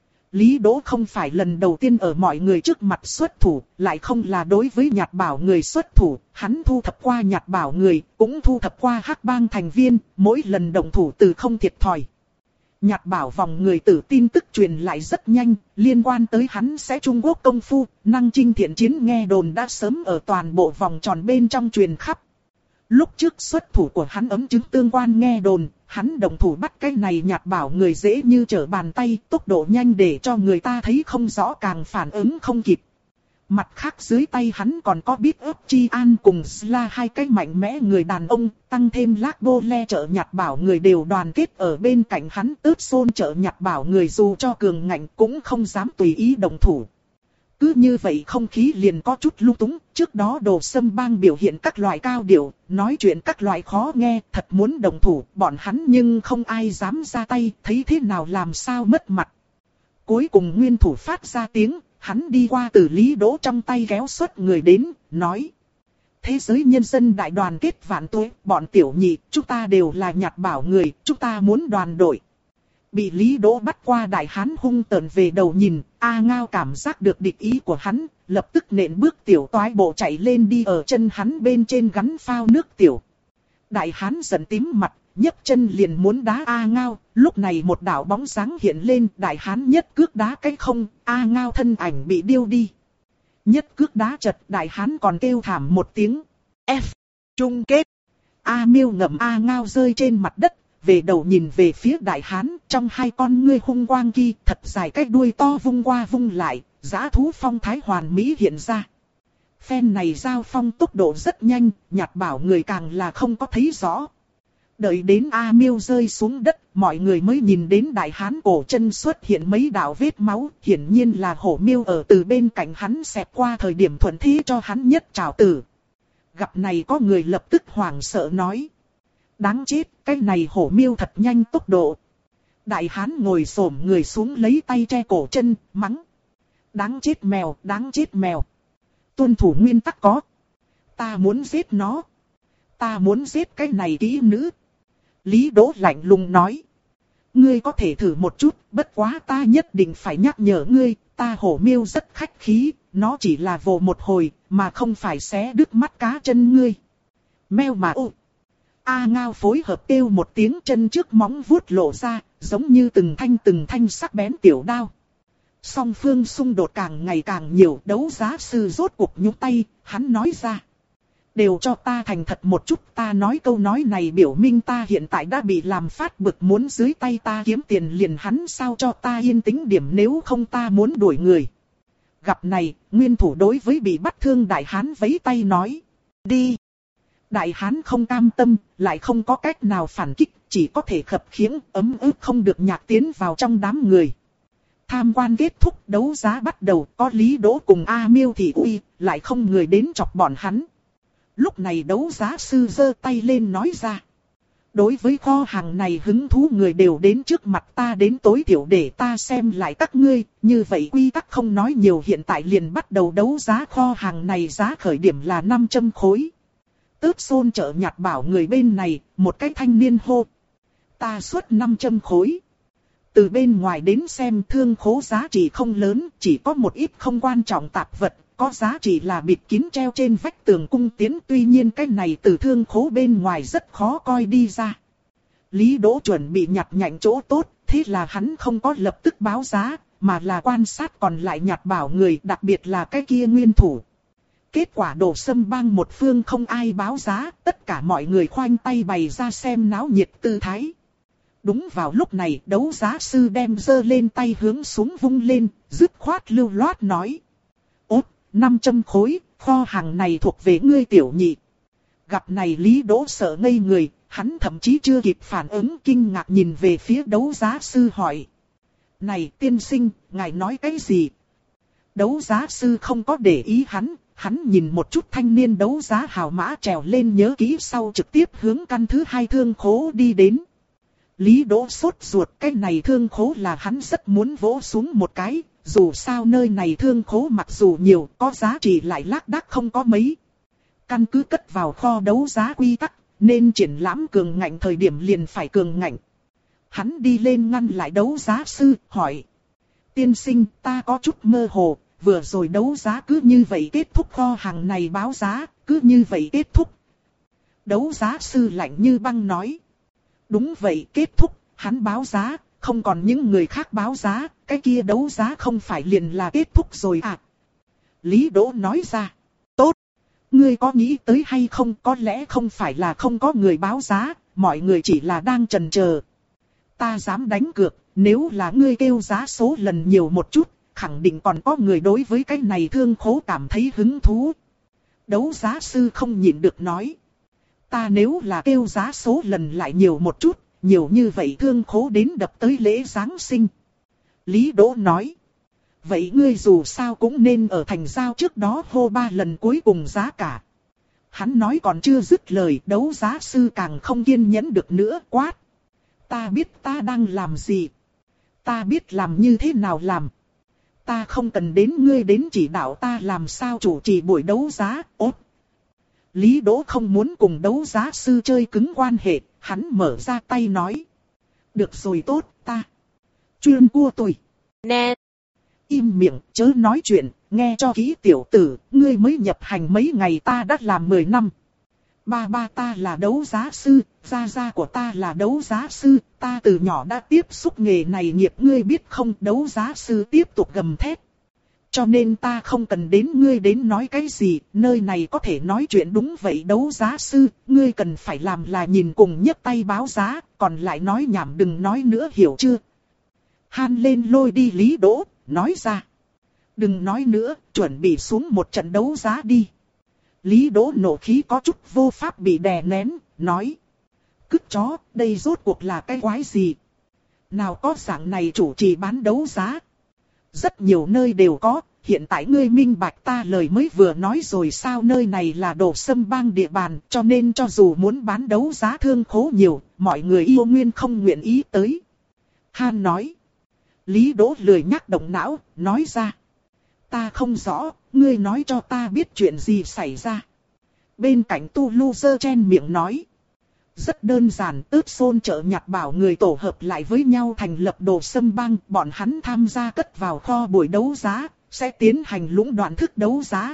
Lý Đỗ không phải lần đầu tiên ở mọi người trước mặt xuất thủ, lại không là đối với nhạt bảo người xuất thủ, hắn thu thập qua nhạt bảo người, cũng thu thập qua hắc bang thành viên, mỗi lần động thủ từ không thiệt thòi. Nhạt bảo vòng người tử tin tức truyền lại rất nhanh, liên quan tới hắn sẽ Trung Quốc công phu, năng chinh thiện chiến nghe đồn đã sớm ở toàn bộ vòng tròn bên trong truyền khắp. Lúc trước xuất thủ của hắn ấm chứng tương quan nghe đồn, hắn đồng thủ bắt cái này nhạt bảo người dễ như trở bàn tay, tốc độ nhanh để cho người ta thấy không rõ càng phản ứng không kịp. Mặt khác dưới tay hắn còn có biết ấp Chi An cùng Sla hai cái mạnh mẽ người đàn ông, tăng thêm Lác Bô Le trợ nhạt bảo người đều đoàn kết ở bên cạnh hắn, Tớt Xôn trợ nhạt bảo người dù cho cường ngạnh cũng không dám tùy ý đồng thủ. Cứ như vậy không khí liền có chút lung túng, trước đó Đồ Sâm bang biểu hiện các loại cao điệu, nói chuyện các loại khó nghe, thật muốn đồng thủ, bọn hắn nhưng không ai dám ra tay, thấy thế nào làm sao mất mặt. Cuối cùng nguyên thủ phát ra tiếng, hắn đi qua từ Lý Đỗ trong tay kéo xuất người đến, nói. Thế giới nhân dân đại đoàn kết vạn tuế, bọn tiểu nhị, chúng ta đều là nhạt bảo người, chúng ta muốn đoàn đội. Bị Lý Đỗ bắt qua đại hán hung tợn về đầu nhìn, A Ngao cảm giác được địch ý của hắn, lập tức nện bước tiểu toái bộ chạy lên đi ở chân hắn bên trên gắn phao nước tiểu. Đại hán giận tím mặt, nhấc chân liền muốn đá A Ngao, lúc này một đạo bóng dáng hiện lên, đại hán nhất cước đá cái không, A Ngao thân ảnh bị điêu đi. Nhất cước đá chật, đại hán còn kêu thảm một tiếng. F. Chung kết. A Miêu ngậm A Ngao rơi trên mặt đất. Về đầu nhìn về phía đại hán, trong hai con ngươi hung quang kia, thật dài cái đuôi to vung qua vung lại, dã thú phong thái hoàn mỹ hiện ra. Phen này giao phong tốc độ rất nhanh, nhạt bảo người càng là không có thấy rõ. Đợi đến A Miêu rơi xuống đất, mọi người mới nhìn đến đại hán cổ chân xuất hiện mấy đạo vết máu, hiển nhiên là hổ miêu ở từ bên cạnh hắn xẹt qua thời điểm thuận thế cho hắn nhất trảo tử. Gặp này có người lập tức hoảng sợ nói. Đáng chết, cái này hổ miêu thật nhanh tốc độ. Đại hán ngồi xổm người xuống lấy tay che cổ chân, mắng. Đáng chết mèo, đáng chết mèo. Tuân thủ nguyên tắc có. Ta muốn giết nó. Ta muốn giết cái này kỹ nữ. Lý Đỗ lạnh lùng nói. Ngươi có thể thử một chút, bất quá ta nhất định phải nhắc nhở ngươi, ta hổ miêu rất khách khí, nó chỉ là vồ một hồi, mà không phải xé đứt mắt cá chân ngươi. Mèo mà ô. A Ngao phối hợp kêu một tiếng, chân trước móng vuốt lộ ra, giống như từng thanh từng thanh sắc bén tiểu đao. Song phương xung đột càng ngày càng nhiều, đấu giá sư rốt cuộc nhúc tay, hắn nói ra. Đều cho ta thành thật một chút, ta nói câu nói này biểu minh ta hiện tại đã bị làm phát bực, muốn dưới tay ta kiếm tiền liền, hắn sao cho ta yên tĩnh điểm, nếu không ta muốn đuổi người. Gặp này, nguyên thủ đối với bị bắt thương đại hán vẫy tay nói. Đi. Đại hán không cam tâm, lại không có cách nào phản kích, chỉ có thể khập khiễng, ấm ức không được nhạc tiến vào trong đám người. Tham quan kết thúc, đấu giá bắt đầu, có Lý Đỗ cùng A Miêu Thị Uy, lại không người đến chọc bọn hắn. Lúc này đấu giá sư giơ tay lên nói ra. Đối với kho hàng này hứng thú người đều đến trước mặt ta, đến tối thiểu để ta xem lại các ngươi, như vậy quy tắc không nói nhiều, hiện tại liền bắt đầu đấu giá. Kho hàng này giá khởi điểm là năm trăm khối. Tớt xôn chợ nhặt bảo người bên này, một cái thanh niên hô. Ta xuất năm trăm khối. Từ bên ngoài đến xem thương khố giá trị không lớn, chỉ có một ít không quan trọng tạp vật, có giá trị là bịt kín treo trên vách tường cung tiến, tuy nhiên cái này từ thương khố bên ngoài rất khó coi đi ra. Lý Đỗ chuẩn bị nhặt nhạnh chỗ tốt, thế là hắn không có lập tức báo giá, mà là quan sát còn lại nhặt bảo người, đặc biệt là cái kia nguyên thủ. Kết quả Đồ Sâm Bang một phương không ai báo giá, tất cả mọi người khoanh tay bày ra xem náo nhiệt tư thái. Đúng vào lúc này, đấu giá sư đem giơ lên tay hướng xuống vung lên, dứt khoát lưu loát nói. Ốt, năm trăm khối, kho hàng này thuộc về ngươi tiểu nhị. Gặp này Lý Đỗ sợ ngây người, hắn thậm chí chưa kịp phản ứng, kinh ngạc nhìn về phía đấu giá sư hỏi. Này tiên sinh, ngài nói cái gì? Đấu giá sư không có để ý hắn, hắn nhìn một chút thanh niên đấu giá hào mã trèo lên nhớ kỹ sau trực tiếp hướng căn thứ hai thương khố đi đến. Lý Đỗ sốt ruột, cái này thương khố là hắn rất muốn vỗ xuống một cái, dù sao nơi này thương khố mặc dù nhiều, có giá trị lại lác đác không có mấy. Căn cứ cất vào kho đấu giá quy tắc, nên triển lãm cường ngạnh thời điểm liền phải cường ngạnh. Hắn đi lên ngăn lại đấu giá sư, hỏi. Tiên sinh, ta có chút mơ hồ, vừa rồi đấu giá cứ như vậy kết thúc, kho hàng này báo giá, cứ như vậy kết thúc. Đấu giá sư lạnh như băng nói. Đúng vậy, kết thúc, hắn báo giá, không còn những người khác báo giá, cái kia đấu giá không phải liền là kết thúc rồi à? Lý Đỗ nói ra. Tốt. Ngươi có nghĩ tới hay không, có lẽ không phải là không có người báo giá, mọi người chỉ là đang chần chờ. Ta dám đánh cược, nếu là ngươi kêu giá số lần nhiều một chút, khẳng định còn có người đối với cái này thương khố cảm thấy hứng thú. Đấu giá sư không nhịn được nói. Ta nếu là kêu giá số lần lại nhiều một chút, nhiều như vậy thương khố đến đập tới lễ Giáng sinh. Lý Đỗ nói. Vậy ngươi dù sao cũng nên ở thành giao trước đó hô ba lần cuối cùng giá cả. Hắn nói còn chưa dứt lời, đấu giá sư càng không kiên nhẫn được nữa, quát. Ta biết ta đang làm gì. Ta biết làm như thế nào làm. Ta không cần đến ngươi đến chỉ đạo ta làm sao chủ trì buổi đấu giá, ốt. Lý Đỗ không muốn cùng đấu giá sư chơi cứng quan hệ, hắn mở ra tay nói. Được rồi tốt, ta. Chuyên cua tôi. Nè. Im miệng, chớ nói chuyện, nghe cho kỹ tiểu tử, ngươi mới nhập hành mấy ngày ta đã làm mười năm. Ba ba ta là đấu giá sư, gia gia của ta là đấu giá sư, ta từ nhỏ đã tiếp xúc nghề này nghiệp, ngươi biết không? Đấu giá sư tiếp tục gầm thét. Cho nên ta không cần đến ngươi đến nói cái gì, nơi này có thể nói chuyện. Đúng vậy đấu giá sư, ngươi cần phải làm là nhìn cùng nhấc tay báo giá, còn lại nói nhảm đừng nói nữa, hiểu chưa? Han lên lôi đi Lý Đỗ, nói ra. Đừng nói nữa, chuẩn bị xuống một trận đấu giá đi. Lý Đỗ nộ khí có chút vô pháp bị đè nén, nói. Cứt chó, đây rốt cuộc là cái quái gì? Nào có dạng này chủ trì bán đấu giá? Rất nhiều nơi đều có, hiện tại ngươi minh bạch ta lời mới vừa nói rồi sao, nơi này là Đồ Sâm Bang địa bàn, cho nên cho dù muốn bán đấu giá thương khố nhiều, mọi người yêu nguyên không nguyện ý tới. Han nói. Lý Đỗ lười nhắc động não, nói ra. Ta không rõ, ngươi nói cho ta biết chuyện gì xảy ra. Bên cạnh Tu Lu giơ chen miệng nói. Rất đơn giản, Ướt Xôn chợ nhặt bảo người tổ hợp lại với nhau thành lập Đồ Sâm Bang, bọn hắn tham gia cất vào kho buổi đấu giá, sẽ tiến hành lũng đoạn thức đấu giá.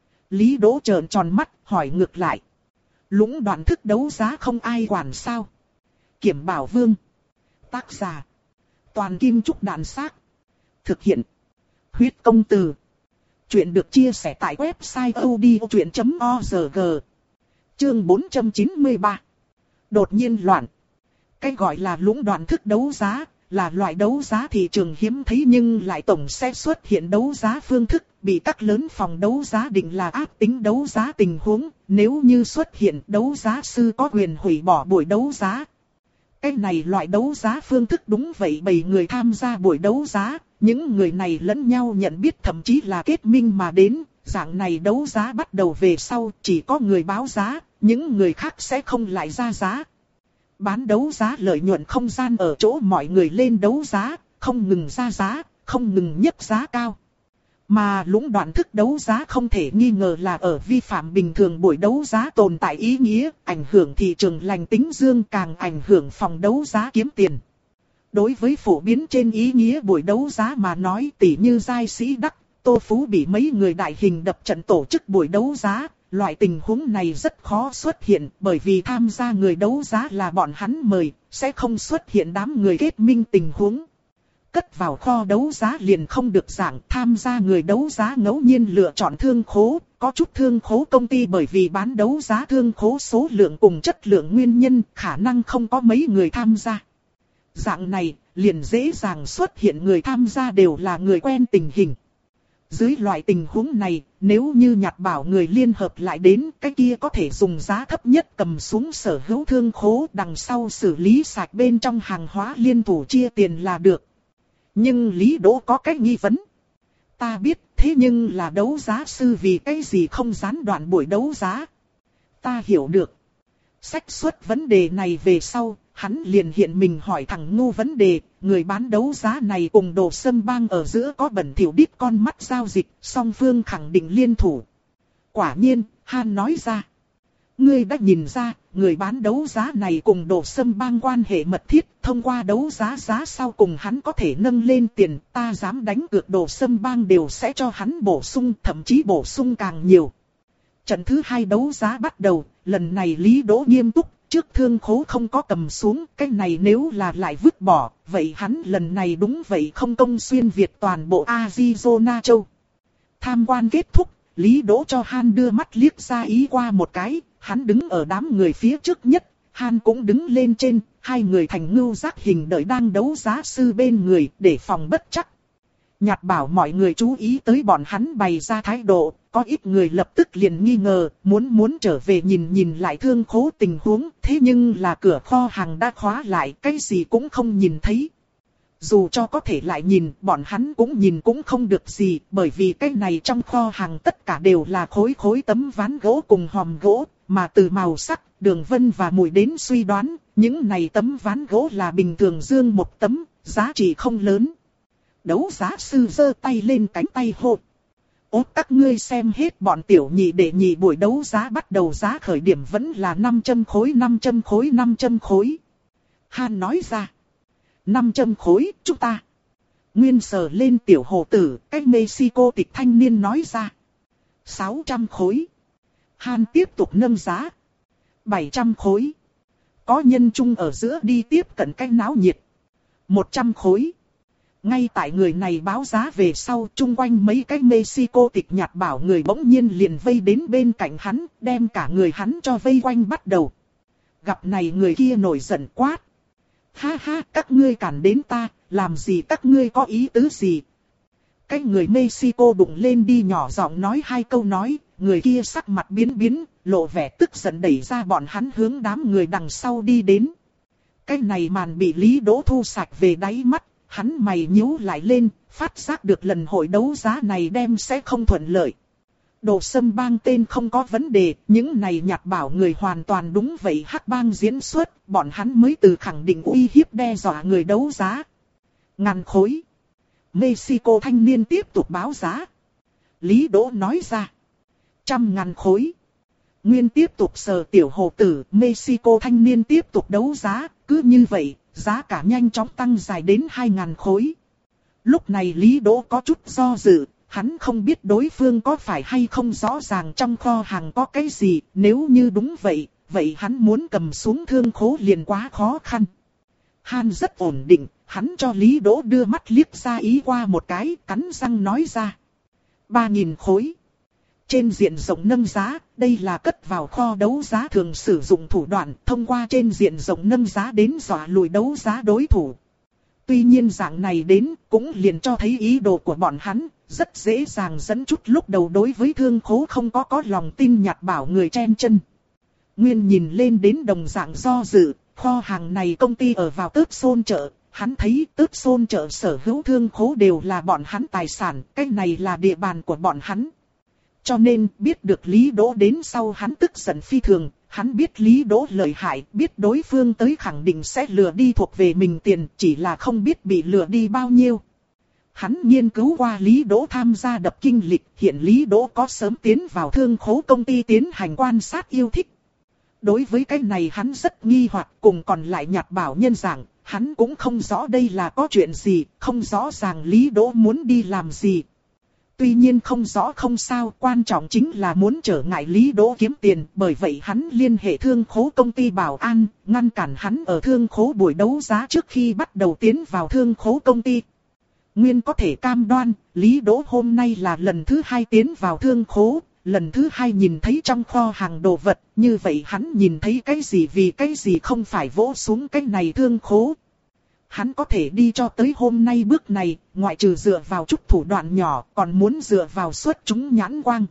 Lý Đỗ trợn tròn mắt, hỏi ngược lại. Lũng đoạn thức đấu giá không ai quản sao? Kiểm Bảo Vương. Tác giả. Toàn Kim Trúc Đàn Xác. Thực hiện. Huyết Công Từ. Chuyện được chia sẻ tại website odchuyện chấm org. Chương bốn trăm chín mươi ba. Đột nhiên loạn. Cái gọi là lũng đoạn thức đấu giá, là loại đấu giá thị trường hiếm thấy nhưng lại tổng sẽ xuất hiện đấu giá phương thức, bị các lớn phòng đấu giá định là áp tính đấu giá tình huống, nếu như xuất hiện đấu giá sư có quyền hủy bỏ buổi đấu giá. Cái này loại đấu giá phương thức đúng vậy, bảy người tham gia buổi đấu giá, những người này lẫn nhau nhận biết thậm chí là kết minh mà đến, dạng này đấu giá bắt đầu về sau chỉ có người báo giá, những người khác sẽ không lại ra giá. Bán đấu giá lợi nhuận không gian ở chỗ mọi người lên đấu giá, không ngừng ra giá, không ngừng nhấc giá cao. Mà lũng đoạn thức đấu giá không thể nghi ngờ là ở vi phạm bình thường buổi đấu giá tồn tại ý nghĩa, ảnh hưởng thị trường lành tính dương, càng ảnh hưởng phòng đấu giá kiếm tiền. Đối với phổ biến trên ý nghĩa buổi đấu giá mà nói, tỉ như Giai Sĩ Đắc, Tô Phú bị mấy người đại hình đập trận tổ chức buổi đấu giá, loại tình huống này rất khó xuất hiện, bởi vì tham gia người đấu giá là bọn hắn mời, sẽ không xuất hiện đám người kết minh tình huống. Cất vào kho đấu giá liền không được dạng, tham gia người đấu giá ngẫu nhiên lựa chọn thương khố, có chút thương khố công ty bởi vì bán đấu giá thương khố số lượng cùng chất lượng nguyên nhân, khả năng không có mấy người tham gia. Dạng này, liền dễ dàng xuất hiện người tham gia đều là người quen tình hình. Dưới loại tình huống này, nếu như nhặt bảo người liên hợp lại đến, cái kia có thể dùng giá thấp nhất cầm xuống sở hữu thương khố, đằng sau xử lý sạch bên trong hàng hóa liên thủ chia tiền là được. Nhưng Lý Đỗ có cái nghi vấn. Ta biết, thế nhưng là đấu giá sư vì cái gì không gián đoạn buổi đấu giá? Ta hiểu được. Sách xuất vấn đề này về sau, hắn liền hiện mình hỏi thẳng ngu vấn đề, người bán đấu giá này cùng Đồ Sâm Bang ở giữa có bẩn thỉu đít con mắt giao dịch, song phương khẳng định liên thủ. Quả nhiên, Han nói ra. Ngươi đã nhìn ra, người bán đấu giá này cùng Đồ Sâm Bang quan hệ mật thiết, thông qua đấu giá giá sau cùng hắn có thể nâng lên tiền, ta dám đánh cược Đồ Sâm Bang đều sẽ cho hắn bổ sung, thậm chí bổ sung càng nhiều. Trận thứ hai đấu giá bắt đầu, lần này Lý Đỗ nghiêm túc, trước thương khố không có cầm xuống, cái này nếu là lại vứt bỏ, vậy hắn lần này đúng vậy không công xuyên Việt toàn bộ Arizona châu. Tham quan kết thúc, Lý Đỗ cho Han đưa mắt liếc ra ý qua một cái, hắn đứng ở đám người phía trước nhất, Han cũng đứng lên trên, hai người thành ngưu giác hình đợi đang đấu giá sư bên người để phòng bất chắc. Nhạt bảo mọi người chú ý tới bọn hắn bày ra thái độ, có ít người lập tức liền nghi ngờ, muốn muốn trở về nhìn nhìn lại thương khố tình huống, thế nhưng là cửa kho hàng đã khóa lại, cái gì cũng không nhìn thấy. Dù cho có thể lại nhìn, bọn hắn cũng nhìn cũng không được gì, bởi vì cái này trong kho hàng tất cả đều là khối khối tấm ván gỗ cùng hòm gỗ, mà từ màu sắc, đường vân và mùi đến suy đoán, những này tấm ván gỗ là bình thường dương một tấm, giá trị không lớn. Đấu giá sư giơ tay lên cánh tay hô. Ốt các ngươi xem hết bọn tiểu nhị đệ nhị buổi đấu giá bắt đầu giá khởi điểm vẫn là năm trăm khối năm trăm khối năm trăm khối. Han nói ra. năm trăm khối chúng ta. Nguyên sờ lên tiểu hồ tử, cách Mexico tịch thanh niên nói ra. sáu trăm khối. Han tiếp tục nâng giá. bảy trăm khối. Có nhân chung ở giữa đi tiếp cận cách náo nhiệt. một trăm khối. Ngay tại người này báo giá về sau, chung quanh mấy cái Mexico tịch nhạt bảo người bỗng nhiên liền vây đến bên cạnh hắn, đem cả người hắn cho vây quanh bắt đầu. Gặp này người kia nổi giận quát. Ha ha, các ngươi cản đến ta, làm gì các ngươi có ý tứ gì? Cái người Mexico đụng lên đi nhỏ giọng nói hai câu nói, người kia sắc mặt biến biến, lộ vẻ tức giận đẩy ra bọn hắn hướng đám người đằng sau đi đến. Cái này màn bị Lý Đỗ thu sạch về đáy mắt. Hắn mày nhíu lại lên, phát giác được lần hội đấu giá này đem sẽ không thuận lợi. Đồ Sâm Bang tên không có vấn đề, những này nhặt bảo người hoàn toàn đúng vậy. Hắc Bang diễn xuất, bọn hắn mới từ khẳng định uy hiếp đe dọa người đấu giá. Ngàn khối. Mexico thanh niên tiếp tục báo giá. Lý Đỗ nói ra. Trăm ngàn khối. Nguyên tiếp tục sờ tiểu hồ tử, Mexico thanh niên tiếp tục đấu giá, cứ như vậy, giá cả nhanh chóng tăng dài đến hai ngàn khối. Lúc này Lý Đỗ có chút do dự, hắn không biết đối phương có phải hay không rõ ràng trong kho hàng có cái gì, nếu như đúng vậy, vậy hắn muốn cầm xuống thương khố liền quá khó khăn. Han rất ổn định, hắn cho Lý Đỗ đưa mắt liếc ra ý qua một cái, cắn răng nói ra. Ba nghìn khối. Trên diện rộng nâng giá, đây là cất vào kho đấu giá thường sử dụng thủ đoạn, thông qua trên diện rộng nâng giá đến dọa lùi đấu giá đối thủ. Tuy nhiên dạng này đến, cũng liền cho thấy ý đồ của bọn hắn, rất dễ dàng dẫn chút lúc đầu đối với thương khố không có có lòng tin nhặt bảo người chen chân. Nguyên nhìn lên đến đồng dạng do dự, kho hàng này công ty ở vào Tớt Xôn chợ, hắn thấy Tớt Xôn chợ sở hữu thương khố đều là bọn hắn tài sản, cái này là địa bàn của bọn hắn. Cho nên biết được Lý Đỗ đến sau hắn tức giận phi thường, hắn biết Lý Đỗ lợi hại, biết đối phương tới khẳng định sẽ lừa đi thuộc về mình tiền, chỉ là không biết bị lừa đi bao nhiêu. Hắn nghiên cứu qua Lý Đỗ tham gia đập kinh lịch, hiện Lý Đỗ có sớm tiến vào thương khố công ty tiến hành quan sát yêu thích. Đối với cái này hắn rất nghi hoặc, cùng còn lại nhặt bảo nhân dạng, hắn cũng không rõ đây là có chuyện gì, không rõ ràng Lý Đỗ muốn đi làm gì. Tuy nhiên không rõ không sao, quan trọng chính là muốn trở ngại Lý Đỗ kiếm tiền, bởi vậy hắn liên hệ thương khố công ty bảo an, ngăn cản hắn ở thương khố buổi đấu giá trước khi bắt đầu tiến vào thương khố công ty. Nguyên có thể cam đoan, Lý Đỗ hôm nay là lần thứ hai tiến vào thương khố, lần thứ hai nhìn thấy trong kho hàng đồ vật, như vậy hắn nhìn thấy cái gì vì cái gì không phải vỗ xuống cái này thương khố. Hắn có thể đi cho tới hôm nay bước này, ngoại trừ dựa vào chút thủ đoạn nhỏ, còn muốn dựa vào xuất chúng nhãn quang.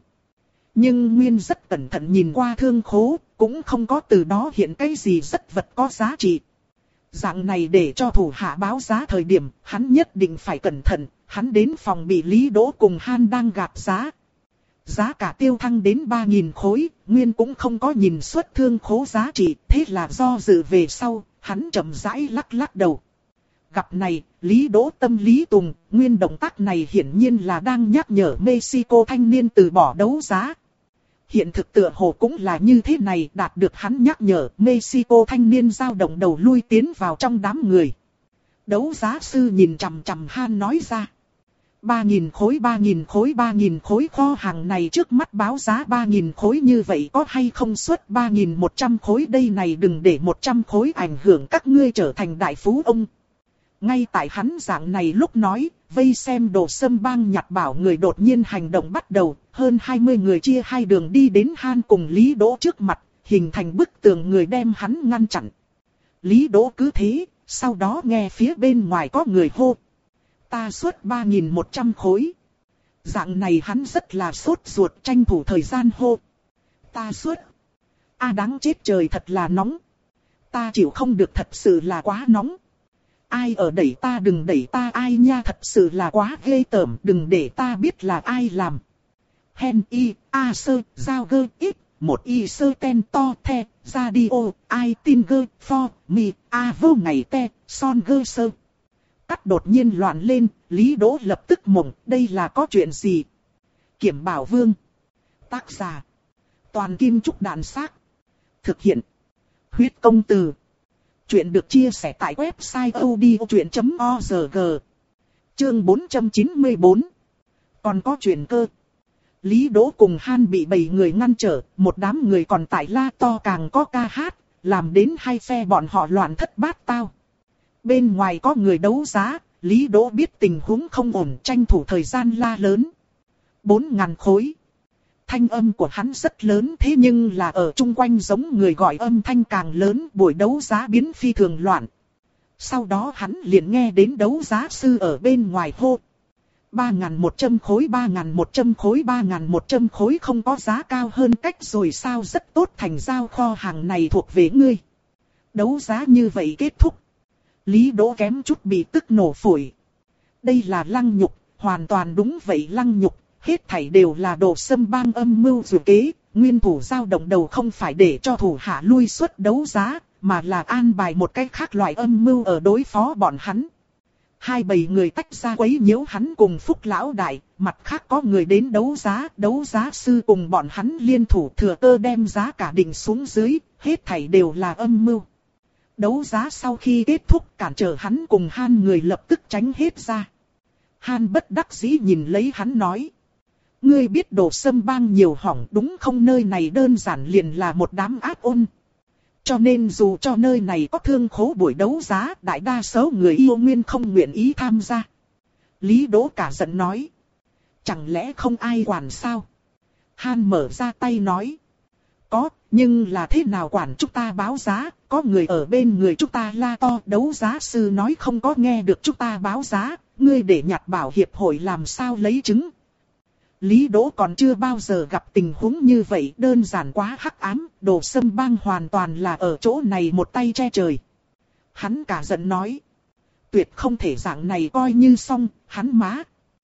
Nhưng Nguyên rất cẩn thận nhìn qua thương khố, cũng không có từ đó hiện cái gì rất vật có giá trị. Dạng này để cho thủ hạ báo giá thời điểm, hắn nhất định phải cẩn thận, hắn đến phòng bị Lý Đỗ cùng Han đang gạt giá. Giá cả tiêu thăng đến ba nghìn khối, Nguyên cũng không có nhìn xuất thương khố giá trị, thế là do dự về sau, hắn chậm rãi lắc lắc đầu. Gặp này, Lý Đỗ tâm lý tùng, Nguyên động tác này hiển nhiên là đang nhắc nhở Mexico thanh niên từ bỏ đấu giá. Hiện thực tựa hồ cũng là như thế này, đạt được hắn nhắc nhở, Mexico thanh niên dao động đầu lui tiến vào trong đám người. Đấu giá sư nhìn chằm chằm Han nói ra. Ba nghìn khối ba nghìn khối ba nghìn khối kho hàng này trước mắt báo giá ba nghìn khối như vậy có hay không xuất ba nghìn một trăm khối đây này đừng để một trăm khối ảnh hưởng các ngươi trở thành đại phú ông. Ngay tại hắn dạng này lúc nói, vây xem Đồ Sâm Bang nhặt bảo người đột nhiên hành động bắt đầu, hơn hai mươi người chia hai đường đi đến Han cùng Lý Đỗ trước mặt, hình thành bức tường người đem hắn ngăn chặn. Lý Đỗ cứ thế, sau đó nghe phía bên ngoài có người hô. Ta xuất ba nghìn một trăm khối. Dạng này hắn rất là sốt ruột tranh thủ thời gian hô. Ta xuất. A đáng chết trời thật là nóng. Ta chịu không được thật sự là quá nóng. Ai ở đẩy ta đừng đẩy ta ai nha thật sự là quá ghê tởm đừng để ta biết là ai làm. Hen y, a sơ, giao gơ ít, một y sơ ten to the, ra đi ô, ai tin gơ, for, mi, a vô ngày te, son gơ sơ. Cắt đột nhiên loạn lên, Lý Đỗ lập tức mộng, đây là có chuyện gì? Kiểm Bảo Vương. Tác giả. Toàn Kim Trúc Đàn Xác. Thực hiện. Huyết Công Từ. Chuyện được chia sẻ tại website odchuyện chấm org. Chương bốn trăm chín mươi bốn. Còn có chuyện cơ. Lý Đỗ cùng Han bị bảy người ngăn trở, một đám người còn tại la to càng có ca hát, làm đến hai phe bọn họ loạn thất bát tao. Bên ngoài có người đấu giá, Lý Đỗ biết tình huống không ổn tranh thủ thời gian la lớn. Bốn ngàn khối. Thanh âm của hắn rất lớn thế nhưng là ở chung quanh giống người gọi âm thanh càng lớn buổi đấu giá biến phi thường loạn. Sau đó hắn liền nghe đến đấu giá sư ở bên ngoài hô. Ba ngàn một trăm khối ba ngàn một trăm khối ba ngàn một trăm khối không có giá cao hơn cách rồi sao rất tốt thành giao kho hàng này thuộc về ngươi. Đấu giá như vậy kết thúc. Lý Đỗ kém chút bị tức nổ phổi. Đây là Lăng Nhục, hoàn toàn đúng vậy Lăng Nhục, hết thảy đều là Đồ Sâm Bang âm mưu dự kế, nguyên thủ giao động đầu không phải để cho thủ hạ lui xuất đấu giá, mà là an bài một cách khác loại âm mưu ở đối phó bọn hắn. Hai bầy người tách ra quấy nhiễu hắn cùng Phúc Lão Đại, mặt khác có người đến đấu giá, đấu giá sư cùng bọn hắn liên thủ thừa cơ đem giá cả định xuống dưới, hết thảy đều là âm mưu. Đấu giá sau khi kết thúc cản trở hắn cùng Han người lập tức tránh hết ra. Han bất đắc dĩ nhìn lấy hắn nói. Ngươi biết Đồ Sâm Bang nhiều hỏng đúng không, nơi này đơn giản liền là một đám ác ôn. Cho nên dù cho nơi này có thương khố buổi đấu giá, đại đa số người yêu nguyên không nguyện ý tham gia. Lý Đỗ cả giận nói. Chẳng lẽ không ai quản sao? Han mở ra tay nói. Có, nhưng là thế nào quản chúng ta báo giá, có người ở bên người chúng ta la to. Đấu giá sư nói không có nghe được chúng ta báo giá, ngươi để nhặt bảo hiệp hội làm sao lấy chứng. Lý Đỗ còn chưa bao giờ gặp tình huống như vậy, đơn giản quá hắc ám, Đồ Sâm Bang hoàn toàn là ở chỗ này một tay che trời. Hắn cả giận nói. Tuyệt không thể dạng này coi như xong, hắn má.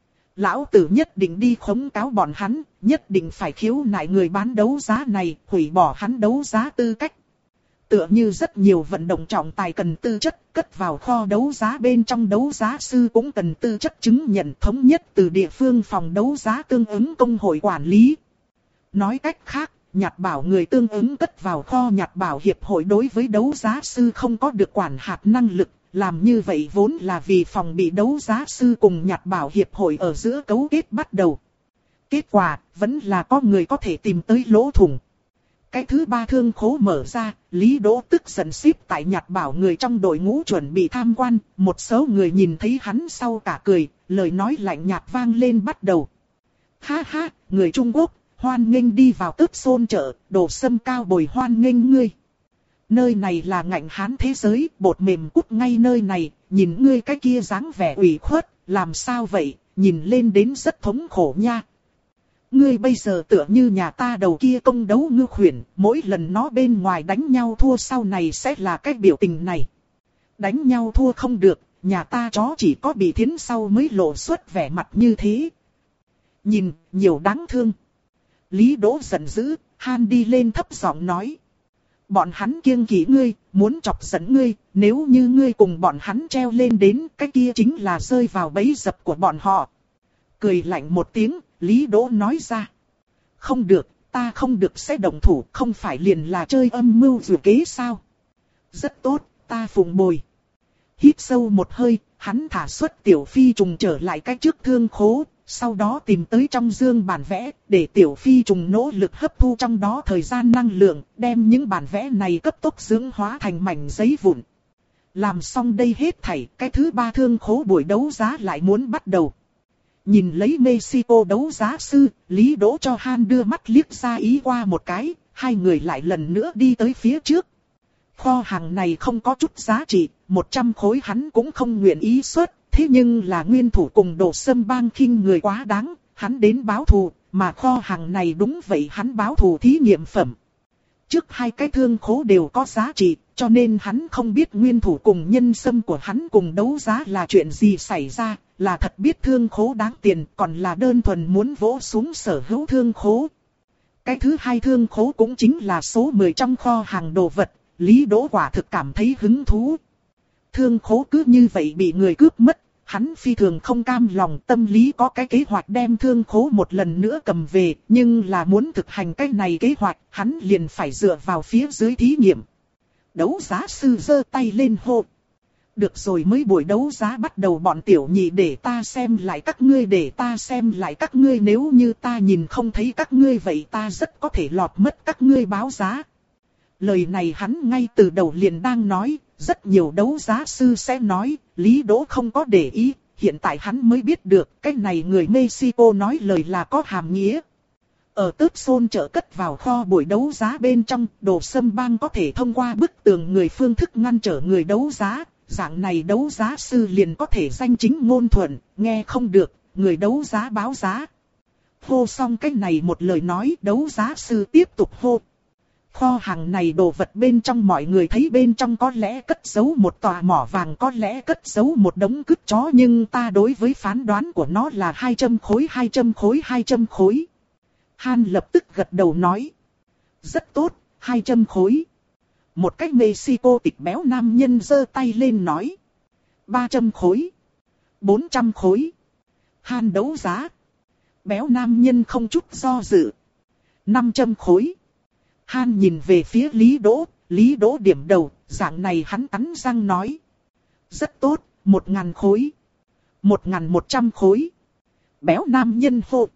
Lão tử nhất định đi khống cáo bọn hắn, nhất định phải khiếu nại người bán đấu giá này, hủy bỏ hắn đấu giá tư cách. Tựa như rất nhiều vận động trọng tài cần tư chất, cất vào kho đấu giá bên trong đấu giá sư cũng cần tư chất chứng nhận thống nhất từ địa phương phòng đấu giá tương ứng công hội quản lý. Nói cách khác, nhặt bảo người tương ứng cất vào kho nhặt bảo hiệp hội đối với đấu giá sư không có được quản hạt năng lực, làm như vậy vốn là vì phòng bị đấu giá sư cùng nhặt bảo hiệp hội ở giữa cấu kết bắt đầu. Kết quả, vẫn là có người có thể tìm tới lỗ thủng. Cái thứ ba thương khố mở ra, Lý Đỗ tức giận xếp tại nhặt bảo người trong đội ngũ chuẩn bị tham quan, một số người nhìn thấy hắn sau cả cười, lời nói lạnh nhạt vang lên bắt đầu. Ha ha, người Trung Quốc, hoan nghênh đi vào Tước Xôn chợ, Đồ Sâm cao bồi hoan nghênh ngươi. Nơi này là ngạnh hán thế giới, bột mềm cút ngay nơi này, nhìn ngươi cái kia dáng vẻ ủy khuất, làm sao vậy, nhìn lên đến rất thống khổ nha. Ngươi bây giờ tựa như nhà ta đầu kia công đấu ngư khuyển, mỗi lần nó bên ngoài đánh nhau thua sau này sẽ là cái biểu tình này. Đánh nhau thua không được, nhà ta chó chỉ có bị thiến sau mới lộ xuất vẻ mặt như thế. Nhìn, nhiều đáng thương. Lý Đỗ giận dữ, Han đi lên thấp giọng nói. Bọn hắn kiêng kỵ ngươi, muốn chọc giận ngươi, nếu như ngươi cùng bọn hắn treo lên đến, cái kia chính là rơi vào bẫy dập của bọn họ. Cười lạnh một tiếng, Lý Đỗ nói ra. Không được, ta không được sẽ động thủ, không phải liền là chơi âm mưu dự kế sao? Rất tốt, ta phụng bồi. Hít sâu một hơi, hắn thả xuất Tiểu Phi trùng trở lại cái trước thương khố, sau đó tìm tới trong dương bản vẽ, để Tiểu Phi trùng nỗ lực hấp thu trong đó thời gian năng lượng, đem những bản vẽ này cấp tốc dưỡng hóa thành mảnh giấy vụn. Làm xong đây hết thảy, cái thứ ba thương khố buổi đấu giá lại muốn bắt đầu. Nhìn lấy Mexico đấu giá sư, Lý Đỗ cho Han đưa mắt liếc ra ý qua một cái, hai người lại lần nữa đi tới phía trước. Kho hàng này không có chút giá trị, một trăm khối hắn cũng không nguyện ý xuất, thế nhưng là nguyên thủ cùng Đồ Sâm Bang khinh người quá đáng, hắn đến báo thù, mà kho hàng này đúng vậy hắn báo thù thí nghiệm phẩm. Trước hai cái thương khố đều có giá trị, cho nên hắn không biết nguyên thủ cùng nhân sâm của hắn cùng đấu giá là chuyện gì xảy ra, là thật biết thương khố đáng tiền, còn là đơn thuần muốn vỗ xuống sở hữu thương khố. Cái thứ hai thương khố cũng chính là số mười trong kho hàng đồ vật, Lý Đỗ quả thực cảm thấy hứng thú. Thương khố cứ như vậy bị người cướp mất, hắn phi thường không cam lòng, tâm lý có cái kế hoạch đem thương khố một lần nữa cầm về, nhưng là muốn thực hành cái này kế hoạch, hắn liền phải dựa vào phía dưới thí nghiệm. Đấu giá sư giơ tay lên hô. Được rồi, mới buổi đấu giá bắt đầu bọn tiểu nhị, để ta xem lại các ngươi, để ta xem lại các ngươi, nếu như ta nhìn không thấy các ngươi vậy ta rất có thể lọt mất các ngươi báo giá. Lời này hắn ngay từ đầu liền đang nói, rất nhiều đấu giá sư sẽ nói, Lý Đỗ không có để ý, hiện tại hắn mới biết được, cái này người Mexico nói lời là có hàm nghĩa. Ở Tước Xôn chợ cất vào kho buổi đấu giá bên trong, Đồ Sâm Bang có thể thông qua bức tường người phương thức ngăn trở người đấu giá, dạng này đấu giá sư liền có thể danh chính ngôn thuận, nghe không được, người đấu giá báo giá. Hô xong cái này một lời nói, đấu giá sư tiếp tục hô. Kho hàng này đồ vật bên trong mọi người thấy bên trong có lẽ cất giấu một tòa mỏ vàng, có lẽ cất giấu một đống cứt chó, nhưng ta đối với phán đoán của nó là hai trăm khối, hai trăm khối, hai trăm khối. Han lập tức gật đầu nói. Rất tốt, hai trăm khối. Một cách Mexico tịch béo nam nhân giơ tay lên nói. ba trăm khối. bốn trăm khối. Han đấu giá. Béo nam nhân không chút do dự. năm trăm khối. Han nhìn về phía Lý Đỗ, Lý Đỗ điểm đầu, dạng này hắn cắn răng nói. Rất tốt, một ngàn khối. một ngàn một trăm khối. Béo nam nhân hô.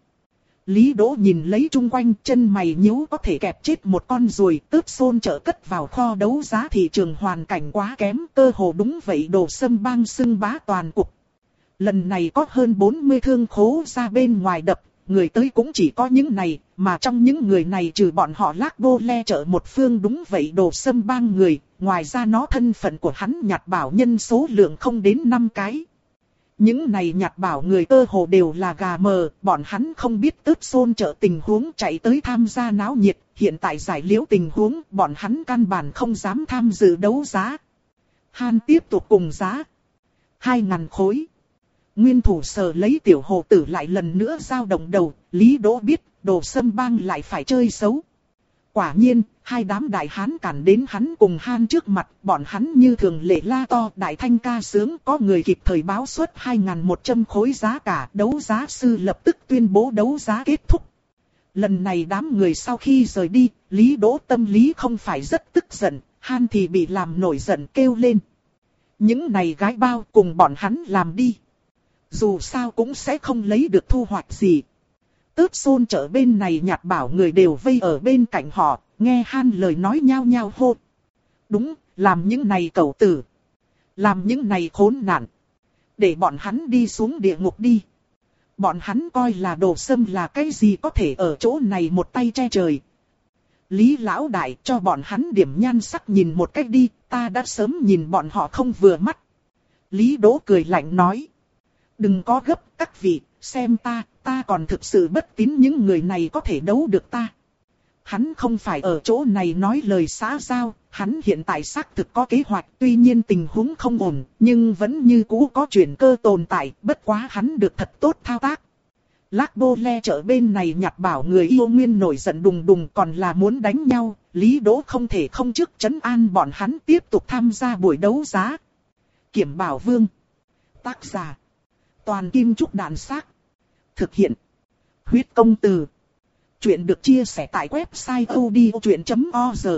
Lý Đỗ nhìn lấy chung quanh, chân mày nhíu, có thể kẹp chết một con ruồi. Tớp xôn chợ cất vào kho đấu giá, thị trường hoàn cảnh quá kém, cơ hồ đúng vậy Đồ Sâm Bang xưng bá toàn cục. Lần này có hơn bốn mươi thương khố ra bên ngoài đập, người tới cũng chỉ có những này, mà trong những người này trừ bọn họ Lác Bô Le chợ một phương đúng vậy Đồ Sâm Bang người, ngoài ra nó thân phận của hắn nhặt bảo nhân số lượng không đến năm cái. Những này nhặt bảo người cơ hồ đều là gà mờ, bọn hắn không biết Tớp xôn chợ tình huống chạy tới tham gia náo nhiệt, hiện tại giải liễu tình huống, bọn hắn căn bản không dám tham dự đấu giá. Han tiếp tục cùng giá. Hai ngàn khối. Nguyên thủ sở lấy tiểu hồ tử lại lần nữa giao động đầu, Lý Đỗ biết, Đồ Sâm Bang lại phải chơi xấu. Quả nhiên, hai đám đại hán cản đến hắn cùng Han trước mặt, bọn hắn như thường lệ la to, đại thanh ca sướng, có người kịp thời báo suất hai ngàn một trăm khối giá cả, đấu giá sư lập tức tuyên bố đấu giá kết thúc. Lần này đám người sau khi rời đi, Lý Đỗ tâm lý không phải rất tức giận, Han thì bị làm nổi giận kêu lên. Những này gái bao cùng bọn hắn làm đi. Dù sao cũng sẽ không lấy được thu hoạch gì. Tớp xôn chợ bên này nhặt bảo người đều vây ở bên cạnh họ, nghe Han lời nói nhao nhao hô. Đúng, làm những này cẩu tử. Làm những này khốn nạn. Để bọn hắn đi xuống địa ngục đi. Bọn hắn coi là Đồ Sâm là cái gì có thể ở chỗ này một tay che trời. Lý lão đại cho bọn hắn điểm nhan sắc nhìn một cách đi, ta đã sớm nhìn bọn họ không vừa mắt. Lý Đỗ cười lạnh nói. Đừng có gấp các vị, xem ta, ta còn thực sự bất tín những người này có thể đấu được ta. Hắn không phải ở chỗ này nói lời xã giao, hắn hiện tại xác thực có kế hoạch, tuy nhiên tình huống không ổn, nhưng vẫn như cũ có chuyển cơ tồn tại, bất quá hắn được thật tốt thao tác. Lác Bô Le chợ bên này nhặt bảo người yêu nguyên nổi giận đùng đùng còn là muốn đánh nhau, Lý Đỗ không thể không trước trấn an bọn hắn tiếp tục tham gia buổi đấu giá. Kiểm Bảo Vương. Tác giả. Toàn Kim Trúc Đạn Xác. Thực hiện. Huyết Công Từ. Chuyện được chia sẻ tại website odchuyện chấm org.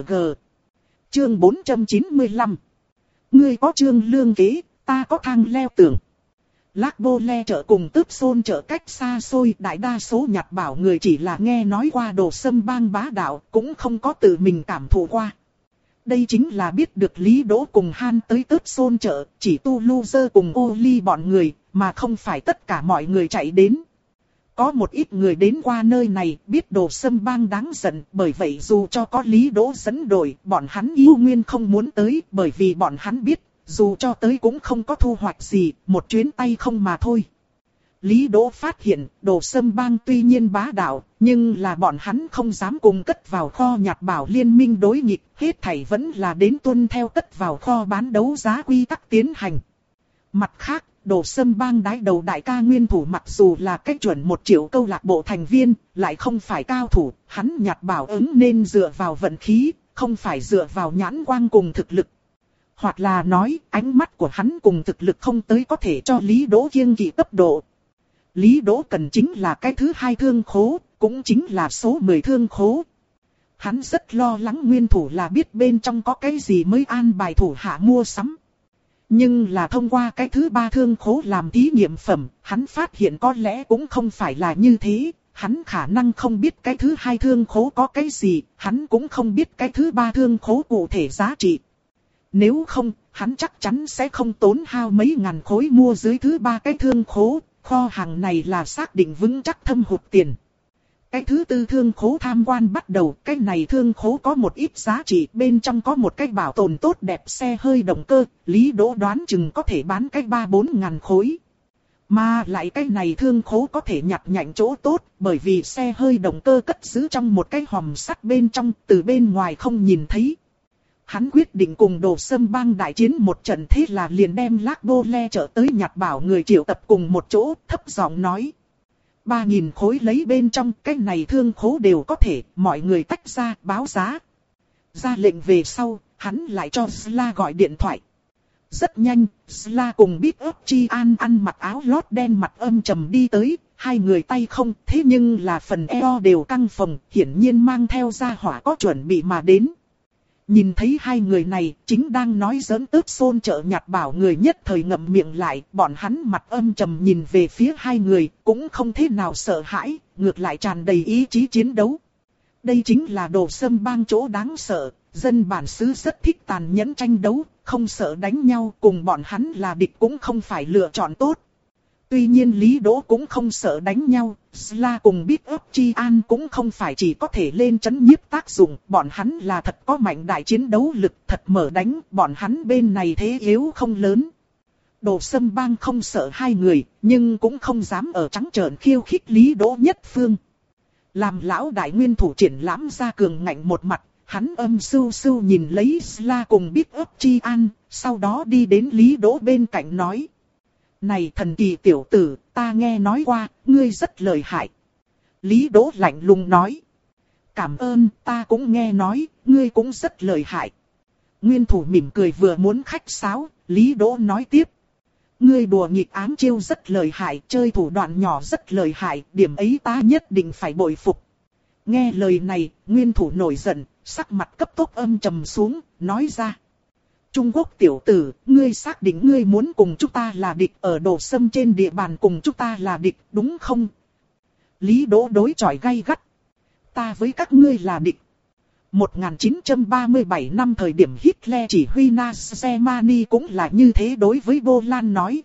Chương bốn trăm chín mươi lăm. Ngươi có trương lương kế, ta có thang leo tường. Lác Bô Le chợ cùng Tớp xôn chợ cách xa xôi, đại đa số nhặt bảo người chỉ là nghe nói qua Đồ Sâm Bang bá đạo, cũng không có tự mình cảm thụ qua. Đây chính là biết được Lý Đỗ cùng Han tới Tớp xôn chợ, chỉ tu loser cùng ô ly bọn người, mà không phải tất cả mọi người chạy đến. Có một ít người đến qua nơi này, biết Đồ Sâm Bang đáng giận, bởi vậy dù cho có Lý Đỗ dẫn đội, bọn hắn yêu nguyên không muốn tới, bởi vì bọn hắn biết, dù cho tới cũng không có thu hoạch gì, một chuyến tay không mà thôi. Lý Đỗ phát hiện, Đồ Sâm Bang tuy nhiên bá đạo, nhưng là bọn hắn không dám cùng cất vào kho nhặt bảo liên minh đối nghịch, hết thảy vẫn là đến tuân theo cất vào kho bán đấu giá quy tắc tiến hành. Mặt khác, Đồ Sâm Bang đái đầu đại ca nguyên thủ mặc dù là cách chuẩn một triệu câu lạc bộ thành viên, lại không phải cao thủ, hắn nhặt bảo ứng nên dựa vào vận khí, không phải dựa vào nhãn quang cùng thực lực. Hoặc là nói, ánh mắt của hắn cùng thực lực không tới có thể cho Lý Đỗ kiêng kỵ cấp độ. Lý Đỗ cần chính là cái thứ hai thương khố, cũng chính là số mười thương khố. Hắn rất lo lắng nguyên thủ là biết bên trong có cái gì mới an bài thủ hạ mua sắm. Nhưng là thông qua cái thứ ba thương khố làm thí nghiệm phẩm, hắn phát hiện có lẽ cũng không phải là như thế. Hắn khả năng không biết cái thứ hai thương khố có cái gì, hắn cũng không biết cái thứ ba thương khố cụ thể giá trị. Nếu không, hắn chắc chắn sẽ không tốn hao mấy ngàn khối mua dưới thứ ba cái thương khố, kho hàng này là xác định vững chắc thâm hụt tiền. Cái thứ tư thương khố tham quan bắt đầu, cái này thương khố có một ít giá trị, bên trong có một cái bảo tồn tốt đẹp xe hơi động cơ, Lý Đỗ đoán chừng có thể bán cái ba bốn ngàn khối. Mà lại cái này thương khố có thể nhặt nhạnh chỗ tốt, bởi vì xe hơi động cơ cất giữ trong một cái hòm sắt bên trong, từ bên ngoài không nhìn thấy. Hắn quyết định cùng Đồ Sâm Bang đại chiến một trận, thế là liền đem Lác Bô Le trở tới nhặt bảo người triệu tập cùng một chỗ, thấp giọng nói. Ba nghìn khối lấy bên trong, cái này thương khố đều có thể, mọi người tách ra, báo giá. Ra lệnh về sau, hắn lại cho Sla gọi điện thoại. Rất nhanh, Sla cùng Big Up Chi An ăn mặc áo lót đen mặt âm trầm đi tới, hai người tay không, thế nhưng là phần eo đều căng phồng, hiển nhiên mang theo gia hỏa có chuẩn bị mà đến. Nhìn thấy hai người này, chính đang nói giỡn tớp xôn chợ nhặt bảo người nhất thời ngậm miệng lại, bọn hắn mặt âm trầm nhìn về phía hai người, cũng không thế nào sợ hãi, ngược lại tràn đầy ý chí chiến đấu. Đây chính là Đồ Sâm Bang chỗ đáng sợ, dân bản xứ rất thích tàn nhẫn tranh đấu, không sợ đánh nhau, cùng bọn hắn là địch cũng không phải lựa chọn tốt. Tuy nhiên Lý Đỗ cũng không sợ đánh nhau, Sla cùng Big Up Chi An cũng không phải chỉ có thể lên trấn nhiếp tác dụng, bọn hắn là thật có mạnh đại chiến đấu lực, thật mở đánh, bọn hắn bên này thế yếu không lớn. Đồ Sâm Bang không sợ hai người, nhưng cũng không dám ở trắng trợn khiêu khích Lý Đỗ nhất phương. Làm lão đại nguyên thủ triển lãm ra cường ngạnh một mặt, hắn âm sưu sưu nhìn lấy Sla cùng Big Up Chi An, sau đó đi đến Lý Đỗ bên cạnh nói. Này thần kỳ tiểu tử, ta nghe nói qua, ngươi rất lợi hại. Lý Đỗ lạnh lùng nói. Cảm ơn, ta cũng nghe nói, ngươi cũng rất lợi hại. Nguyên thủ mỉm cười vừa muốn khách sáo, Lý Đỗ nói tiếp. Ngươi đùa nghịch ám chiêu rất lợi hại, chơi thủ đoạn nhỏ rất lợi hại, điểm ấy ta nhất định phải bội phục. Nghe lời này, nguyên thủ nổi giận, sắc mặt cấp tốc âm trầm xuống, nói ra. Trung Quốc tiểu tử, ngươi xác định ngươi muốn cùng chúng ta là địch ở Đồ Sâm trên địa bàn cùng chúng ta là địch, đúng không? Lý Đỗ đối chọi gay gắt. Ta với các ngươi là địch. một nghìn chín trăm ba mươi bảy năm thời điểm Hitler chỉ huy Nazi Germany cũng là như thế đối với Bô Lan nói.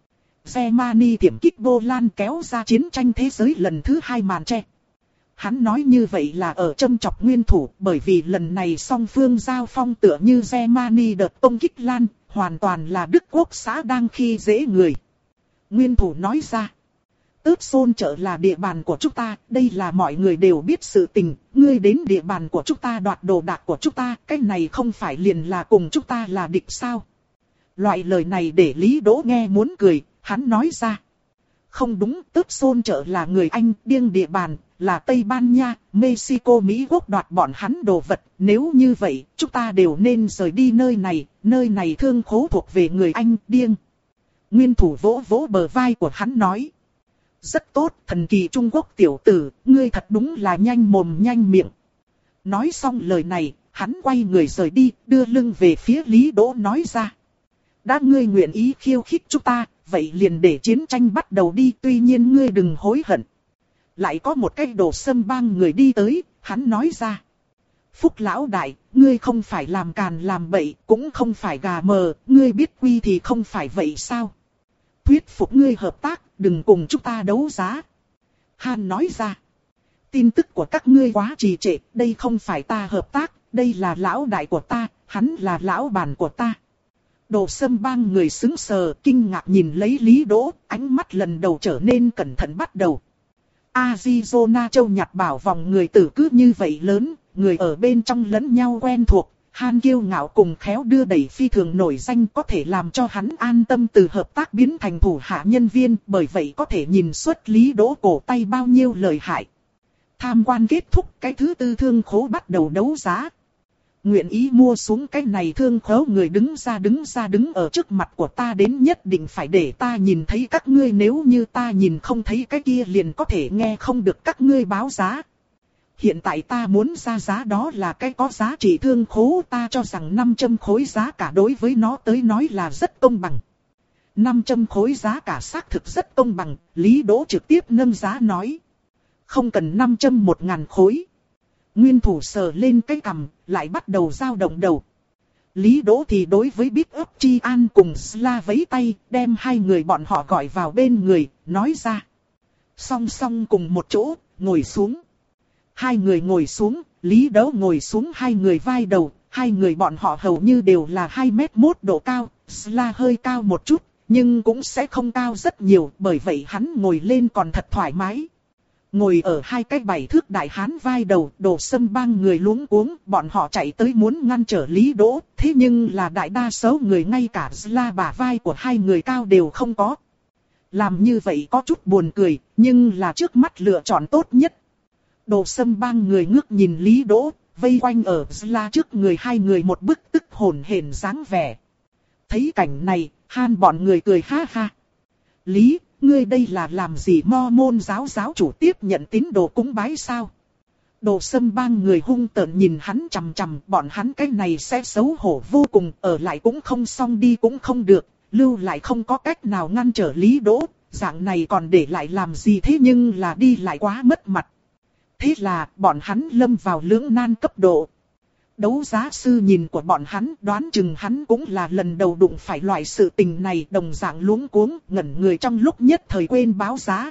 Germany tiềm kích Bô Lan kéo ra chiến tranh thế giới lần thứ hai màn che. Hắn nói như vậy là ở châm chọc nguyên thủ, bởi vì lần này song phương giao phong tựa như Germany đợt công kích Lan, hoàn toàn là Đức Quốc xã đang khi dễ người. Nguyên thủ nói ra, Tớp Xôn chợ là địa bàn của chúng ta, đây là mọi người đều biết sự tình, ngươi đến địa bàn của chúng ta đoạt đồ đạc của chúng ta, cái này không phải liền là cùng chúng ta là địch sao? Loại lời này để Lý Đỗ nghe muốn cười, hắn nói ra. Không đúng, Tớp Xôn chợ là người Anh, điên địa bàn, là Tây Ban Nha, Mexico, Mỹ Quốc đoạt bọn hắn đồ vật, nếu như vậy, chúng ta đều nên rời đi nơi này, nơi này thương khố thuộc về người Anh, điên. Nguyên thủ vỗ vỗ bờ vai của hắn nói. Rất tốt, thần kỳ Trung Quốc tiểu tử, ngươi thật đúng là nhanh mồm nhanh miệng. Nói xong lời này, hắn quay người rời đi, đưa lưng về phía Lý Đỗ nói ra. Đã ngươi nguyện ý khiêu khích chúng ta, vậy liền để chiến tranh bắt đầu đi, tuy nhiên ngươi đừng hối hận. Lại có một cái Đồ Sâm Bang người đi tới, hắn nói ra. Phúc lão đại, ngươi không phải làm càn làm bậy, cũng không phải gà mờ, ngươi biết quy thì không phải vậy sao? Thuyết phục ngươi hợp tác, đừng cùng chúng ta đấu giá. Han nói ra. Tin tức của các ngươi quá trì trệ, đây không phải ta hợp tác, đây là lão đại của ta, hắn là lão bản của ta. Đồ Sâm Bang người sững sờ, kinh ngạc nhìn lấy Lý Đỗ, ánh mắt lần đầu trở nên cẩn thận bắt đầu. Arizona châu nhặt bảo vòng người tử cứ như vậy lớn, người ở bên trong lẫn nhau quen thuộc. Han kiêu ngạo cùng khéo đưa đẩy phi thường nổi danh có thể làm cho hắn an tâm từ hợp tác biến thành thủ hạ nhân viên, bởi vậy có thể nhìn xuất Lý Đỗ cổ tay bao nhiêu lợi hại. Tham quan kết thúc, cái thứ tư thương khố bắt đầu đấu giá. Nguyện ý mua xuống cái này thương khố người đứng ra đứng ra đứng ở trước mặt của ta đến nhất định phải để ta nhìn thấy các ngươi, nếu như ta nhìn không thấy cái kia liền có thể nghe không được các ngươi báo giá. Hiện tại ta muốn ra giá đó là cái có giá trị thương khố, ta cho rằng năm trăm khối giá cả đối với nó tới nói là rất công bằng. năm trăm khối giá cả xác thực rất công bằng, Lý Đỗ trực tiếp nâng giá nói. Không cần năm trăm một ngàn khối. Nguyên thủ sờ lên cái cằm, lại bắt đầu dao động đầu. Lý Đỗ thì đối với Big Up Chi An cùng Sla vẫy tay, đem hai người bọn họ gọi vào bên người, nói ra. Song song cùng một chỗ, ngồi xuống. Hai người ngồi xuống, Lý Đỗ ngồi xuống hai người vai đầu, hai người bọn họ hầu như đều là hai mét một độ cao, Sla hơi cao một chút, nhưng cũng sẽ không cao rất nhiều, bởi vậy hắn ngồi lên còn thật thoải mái. Ngồi ở hai cái bảy thước đại hán vai đầu, Đồ Sâm Bang người luống cuống, bọn họ chạy tới muốn ngăn trở Lý Đỗ, thế nhưng là đại đa số người ngay cả la bả vai của hai người cao đều không có. Làm như vậy có chút buồn cười, nhưng là trước mắt lựa chọn tốt nhất. Đồ Sâm Bang người ngước nhìn Lý Đỗ, vây quanh ở la trước người hai người một bức tức hồn hển dáng vẻ. Thấy cảnh này, Han bọn người cười ha ha. Lý, ngươi đây là làm gì? Mo môn giáo giáo chủ tiếp nhận tín đồ cúng bái sao? Đồ Sâm Bang người hung tợn nhìn hắn chằm chằm, bọn hắn cái này sẽ xấu hổ vô cùng, ở lại cũng không xong đi cũng không được, lưu lại không có cách nào ngăn trở Lý Đỗ, dạng này còn để lại làm gì, thế nhưng là đi lại quá mất mặt. Thế là bọn hắn lâm vào lưỡng nan cấp độ. Đấu giá sư nhìn của bọn hắn, đoán chừng hắn cũng là lần đầu đụng phải loại sự tình này, đồng dạng luống cuống, ngẩn người trong lúc nhất thời quên báo giá.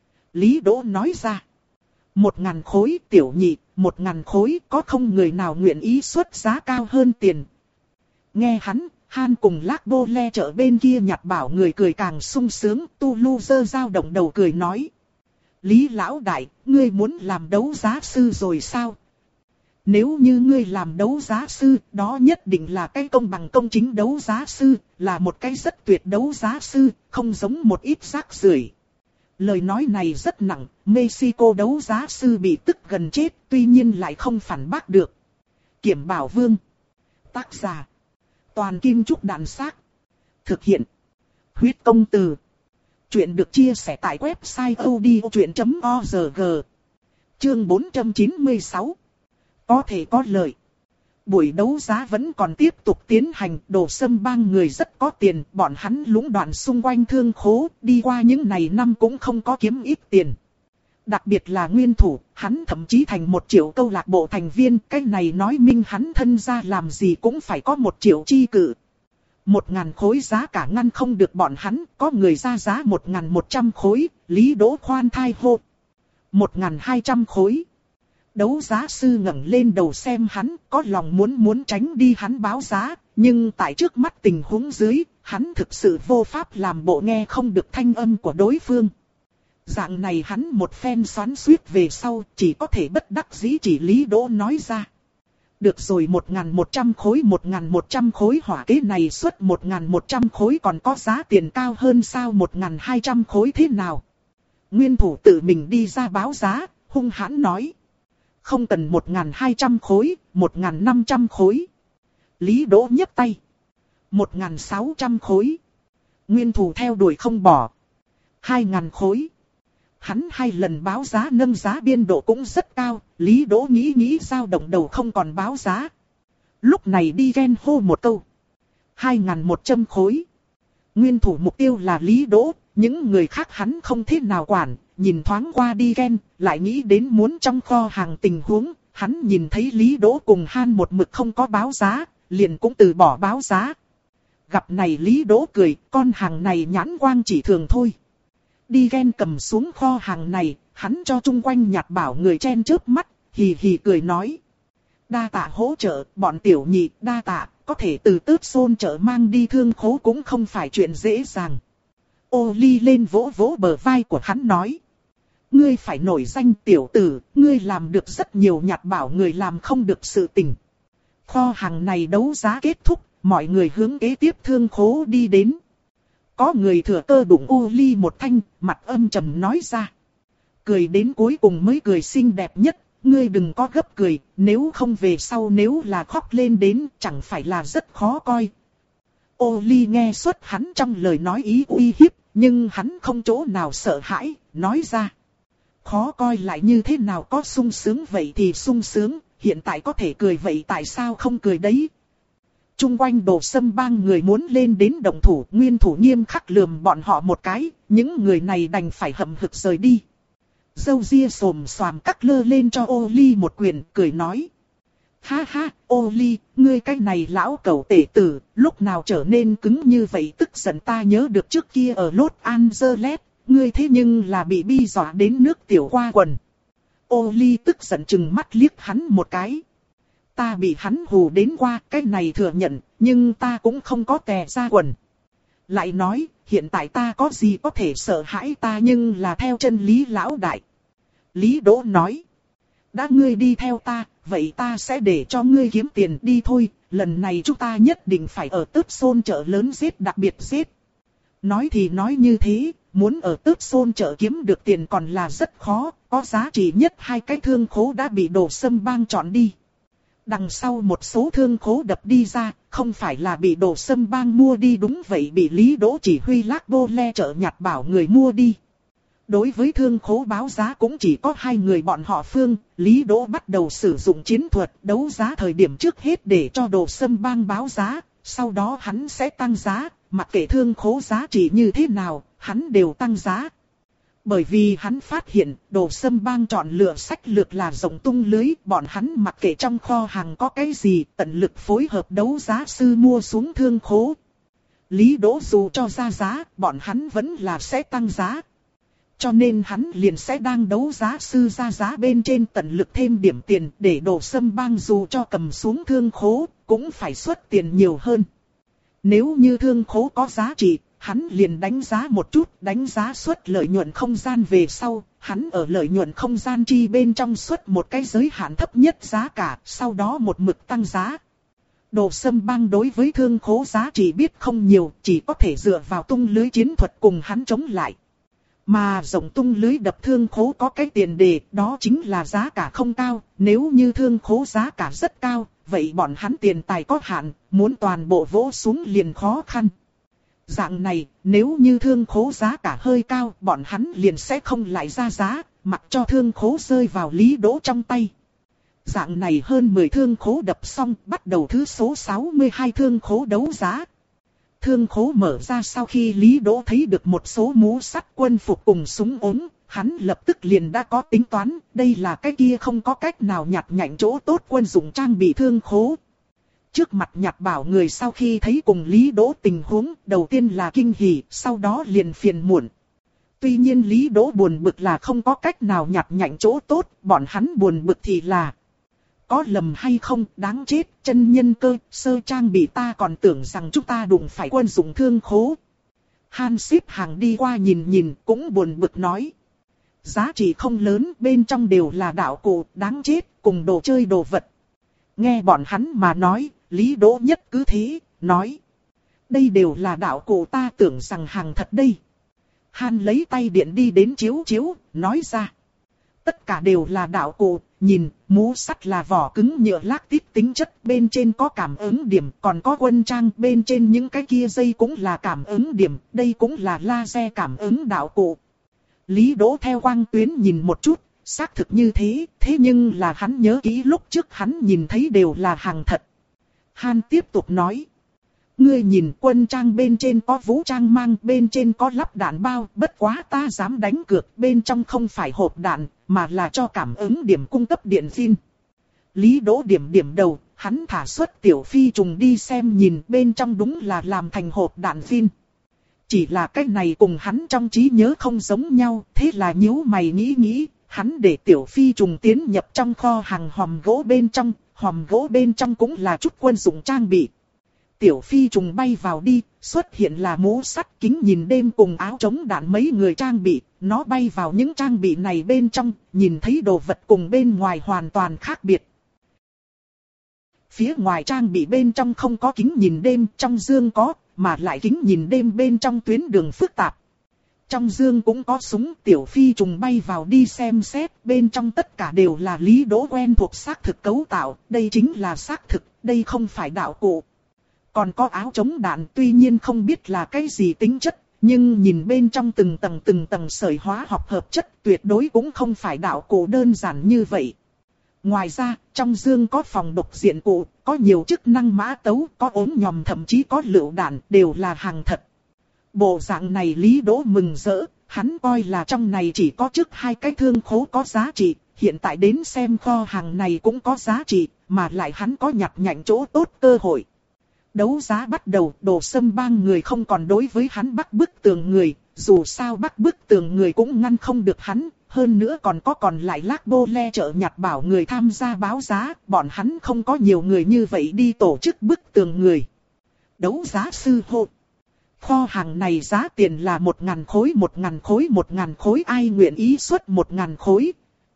Lý Đỗ nói ra, một ngàn khối. Tiểu nhị, một ngàn khối, có không người nào nguyện ý xuất giá cao hơn tiền? Nghe hắn, Han cùng Lác Bô Le chợ bên kia nhặt bảo người cười càng sung sướng, Tu Lu giơ dao động đầu cười nói. Lý lão đại, ngươi muốn làm đấu giá sư rồi sao? Nếu như ngươi làm đấu giá sư, đó nhất định là cái công bằng công chính đấu giá sư, là một cái rất tuyệt đấu giá sư, không giống một ít rác rưởi. Lời nói này rất nặng, Mexico đấu giá sư bị tức gần chết, tuy nhiên lại không phản bác được. Kiểm Bảo Vương. Tác giả. Toàn Kim Trúc Đàn Xác. Thực hiện. Huyết Công Từ. Chuyện được chia sẻ tại website odchuyện chấm org. Chương bốn trăm chín mươi sáu. Có thể có lợi. Buổi đấu giá vẫn còn tiếp tục tiến hành, Đồ Sâm Bang người rất có tiền, bọn hắn lũng đoạn xung quanh thương khố, đi qua những này năm cũng không có kiếm ít tiền. Đặc biệt là nguyên thủ, hắn thậm chí thành một triệu câu lạc bộ thành viên, cái này nói minh hắn thân ra làm gì cũng phải có một triệu chi cự. Một ngàn khối giá cả ngăn không được bọn hắn, có người ra giá một ngàn một trăm khối, Lý Đỗ khoan thai hô. Một ngàn hai trăm khối. Đấu giá sư ngẩng lên đầu xem hắn, có lòng muốn muốn tránh đi hắn báo giá, nhưng tại trước mắt tình huống dưới, hắn thực sự vô pháp làm bộ nghe không được thanh âm của đối phương. Dạng này hắn một phen xoắn xuýt về sau, chỉ có thể bất đắc dĩ chỉ Lý Đỗ nói ra. Được rồi, một ngàn một trăm khối, một ngàn một trăm khối, hỏa kế này xuất một ngàn một trăm khối còn có giá tiền cao hơn sao? Một ngàn hai trăm khối thế nào? Nguyên thủ tự mình đi ra báo giá, hung hãn nói. Không cần một ngàn hai trăm khối, một ngàn năm trăm khối. Lý Đỗ nhấc tay. một ngàn sáu trăm khối. Nguyên thủ theo đuổi không bỏ. hai ngàn khối. Hắn hai lần báo giá nâng giá biên độ cũng rất cao, Lý Đỗ nghĩ nghĩ dao động đầu không còn báo giá. Lúc này đi ghen hô một câu. hai ngàn một trăm khối. Nguyên thủ mục tiêu là Lý Đỗ, những người khác hắn không thế nào quản, nhìn thoáng qua đi ghen, lại nghĩ đến muốn trong kho hàng tình huống, hắn nhìn thấy Lý Đỗ cùng Han một mực không có báo giá, liền cũng từ bỏ báo giá. Gặp này Lý Đỗ cười, con hàng này nhãn quang chỉ thường thôi. Đi ghen cầm xuống kho hàng này, hắn cho chung quanh nhặt bảo người chen chớp mắt, hì hì cười nói. Đa tạ hỗ trợ, bọn tiểu nhị, đa tạ, có thể từ tớt xôn chợ mang đi thương khố cũng không phải chuyện dễ dàng. Ô Ly lên vỗ vỗ bờ vai của hắn nói. Ngươi phải nổi danh tiểu tử, ngươi làm được rất nhiều nhặt bảo người làm không được sự tình. Kho hàng này đấu giá kết thúc, mọi người hướng kế tiếp thương khố đi đến. Có người thừa cơ đụng Ô Ly một thanh, mặt âm trầm nói ra. Cười đến cuối cùng mới cười xinh đẹp nhất, ngươi đừng có gấp cười, nếu không về sau nếu là khóc lên đến chẳng phải là rất khó coi. Ô Ly nghe suốt hắn trong lời nói ý uy hiếp, nhưng hắn không chỗ nào sợ hãi, nói ra. Khó coi lại như thế nào, có sung sướng vậy thì sung sướng, hiện tại có thể cười vậy tại sao không cười đấy. Trung quanh Đồ Sâm Bang người muốn lên đến động thủ, nguyên thủ nghiêm khắc lườm bọn họ một cái, những người này đành phải hậm hực rời đi. Dâu ria xồm xoàm cắt lơ lên cho Ô Ly một quyền, cười nói. Ha ha, Ô Ly, ngươi cái này lão cẩu tể tử, lúc nào trở nên cứng như vậy, tức giận ta nhớ được trước kia ở Los Angeles, ngươi thế nhưng là bị bi dọa đến nước tiểu qua quần. Ô Ly tức giận chừng mắt liếc hắn một cái. Ta bị hắn hù đến qua, cái này thừa nhận, nhưng ta cũng không có tè ra quần. Lại nói, hiện tại ta có gì có thể sợ hãi ta nhưng là theo chân lý lão đại. Lý Đỗ nói. Đã ngươi đi theo ta, vậy ta sẽ để cho ngươi kiếm tiền đi thôi, lần này chúng ta nhất định phải ở Tước Xôn chợ lớn giết đặc biệt giết. Nói thì nói như thế, muốn ở Tước Xôn chợ kiếm được tiền còn là rất khó, có giá trị nhất hai cái thương khố đã bị Đồ Sâm Bang chọn đi. Đằng sau một số thương khố đập đi ra, không phải là bị Đồ Sâm Bang mua đi đúng vậy bị Lý Đỗ chỉ huy Lác Bô Le chợ nhặt bảo người mua đi. Đối với thương khố báo giá cũng chỉ có hai người bọn họ Phương, Lý Đỗ bắt đầu sử dụng chiến thuật đấu giá thời điểm trước hết để cho Đồ Sâm Bang báo giá, sau đó hắn sẽ tăng giá, mặc kệ thương khố giá trị như thế nào, hắn đều tăng giá. Bởi vì hắn phát hiện Đồ Sâm Bang chọn lựa sách lược là rộng tung lưới, bọn hắn mặc kệ trong kho hàng có cái gì tận lực phối hợp đấu giá sư mua xuống thương khố. Lý Đỗ dù cho ra giá, bọn hắn vẫn là sẽ tăng giá. Cho nên hắn liền sẽ đang đấu giá sư ra giá bên trên tận lực thêm điểm tiền để Đồ Sâm Bang dù cho cầm xuống thương khố, cũng phải xuất tiền nhiều hơn. Nếu như thương khố có giá trị, hắn liền đánh giá một chút, đánh giá xuất lợi nhuận không gian về sau, hắn ở lợi nhuận không gian chi bên trong xuất một cái giới hạn thấp nhất giá cả, sau đó một mực tăng giá. Đồ Sâm Bang đối với thương khố giá trị biết không nhiều, chỉ có thể dựa vào tung lưới chiến thuật cùng hắn chống lại. Mà rộng tung lưới đập thương khố có cái tiền đề, đó chính là giá cả không cao, nếu như thương khố giá cả rất cao, vậy bọn hắn tiền tài có hạn, muốn toàn bộ vỗ xuống liền khó khăn. Dạng này, nếu như thương khố giá cả hơi cao, bọn hắn liền sẽ không lại ra giá, mặc cho thương khố rơi vào Lý Đỗ trong tay. Dạng này hơn mười thương khố đập xong, bắt đầu thứ số sáu mươi hai thương khố đấu giá. Thương khố mở ra sau khi Lý Đỗ thấy được một số mũ sắt quân phục cùng súng ống, hắn lập tức liền đã có tính toán, đây là cái kia không có cách nào nhặt nhạnh chỗ tốt quân dụng trang bị thương khố. Trước mặt nhặt bảo người sau khi thấy cùng Lý Đỗ tình huống, đầu tiên là kinh hỉ, sau đó liền phiền muộn. Tuy nhiên Lý Đỗ buồn bực là không có cách nào nhặt nhạnh chỗ tốt, bọn hắn buồn bực thì là có lầm hay không, đáng chết, chân nhân cơ, sơ trang bị ta còn tưởng rằng chúng ta đụng phải quân dụng thương khố. Han xếp hàng đi qua nhìn nhìn, cũng buồn bực nói. Giá trị không lớn, bên trong đều là đạo cụ, đáng chết, cùng đồ chơi đồ vật. Nghe bọn hắn mà nói, Lý Đỗ nhất cứ thế, nói. Đây đều là đạo cụ ta tưởng rằng hàng thật đây. Han lấy tay điện đi đến chiếu chiếu, nói ra. Tất cả đều là đạo cụ, nhìn, mũ sắt là vỏ cứng nhựa lác tít tính chất, bên trên có cảm ứng điểm, còn có quân trang, bên trên những cái kia dây cũng là cảm ứng điểm, đây cũng là laser cảm ứng đạo cụ. Lý Đỗ theo quang tuyến nhìn một chút, xác thực như thế, thế nhưng là hắn nhớ kỹ lúc trước hắn nhìn thấy đều là hàng thật. Han tiếp tục nói. Ngươi nhìn quân trang bên trên có vũ trang mang, bên trên có lắp đạn bao, bất quá ta dám đánh cược, bên trong không phải hộp đạn, mà là cho cảm ứng điểm cung cấp điện pin. Lý Đỗ điểm điểm đầu, hắn thả xuất tiểu phi trùng đi xem nhìn, bên trong đúng là làm thành hộp đạn pin. Chỉ là cái này cùng hắn trong trí nhớ không giống nhau, thế là nhíu mày nghĩ nghĩ, hắn để tiểu phi trùng tiến nhập trong kho hàng hòm gỗ bên trong, hòm gỗ bên trong cũng là chút quân dụng trang bị. Tiểu phi trùng bay vào đi, xuất hiện là mũ sắt, kính nhìn đêm cùng áo chống đạn mấy người trang bị, nó bay vào những trang bị này bên trong, nhìn thấy đồ vật cùng bên ngoài hoàn toàn khác biệt. Phía ngoài trang bị bên trong không có kính nhìn đêm, trong dương có, mà lại kính nhìn đêm bên trong tuyến đường phức tạp. Trong dương cũng có súng, tiểu phi trùng bay vào đi xem xét, bên trong tất cả đều là Lý Đỗ quen thuộc xác thực cấu tạo, đây chính là xác thực, đây không phải đạo cụ. Còn có áo chống đạn, tuy nhiên không biết là cái gì tính chất, nhưng nhìn bên trong từng tầng từng tầng sợi hóa học hợp chất, tuyệt đối cũng không phải đạo cụ đơn giản như vậy. Ngoài ra, trong dương có phòng độc diện cụ, có nhiều chức năng mã tấu, có ốm nhòm thậm chí có lựu đạn, đều là hàng thật. Bộ dạng này Lý Đỗ mừng rỡ, hắn coi là trong này chỉ có trước hai cái thương khố có giá trị, hiện tại đến xem kho hàng này cũng có giá trị, mà lại hắn có nhặt nhạnh chỗ tốt cơ hội. Đấu giá bắt đầu, Đồ Sâm Bang người không còn đối với hắn bắt bức tường người, dù sao bắt bức tường người cũng ngăn không được hắn, hơn nữa còn có còn lại Lác Bô Le chợ nhặt bảo người tham gia báo giá, bọn hắn không có nhiều người như vậy đi tổ chức bức tường người. Đấu giá sư hô. Kho hàng này giá tiền là một ngàn khối, một ngàn khối, một ngàn khối, ai nguyện ý xuất một ngàn khối.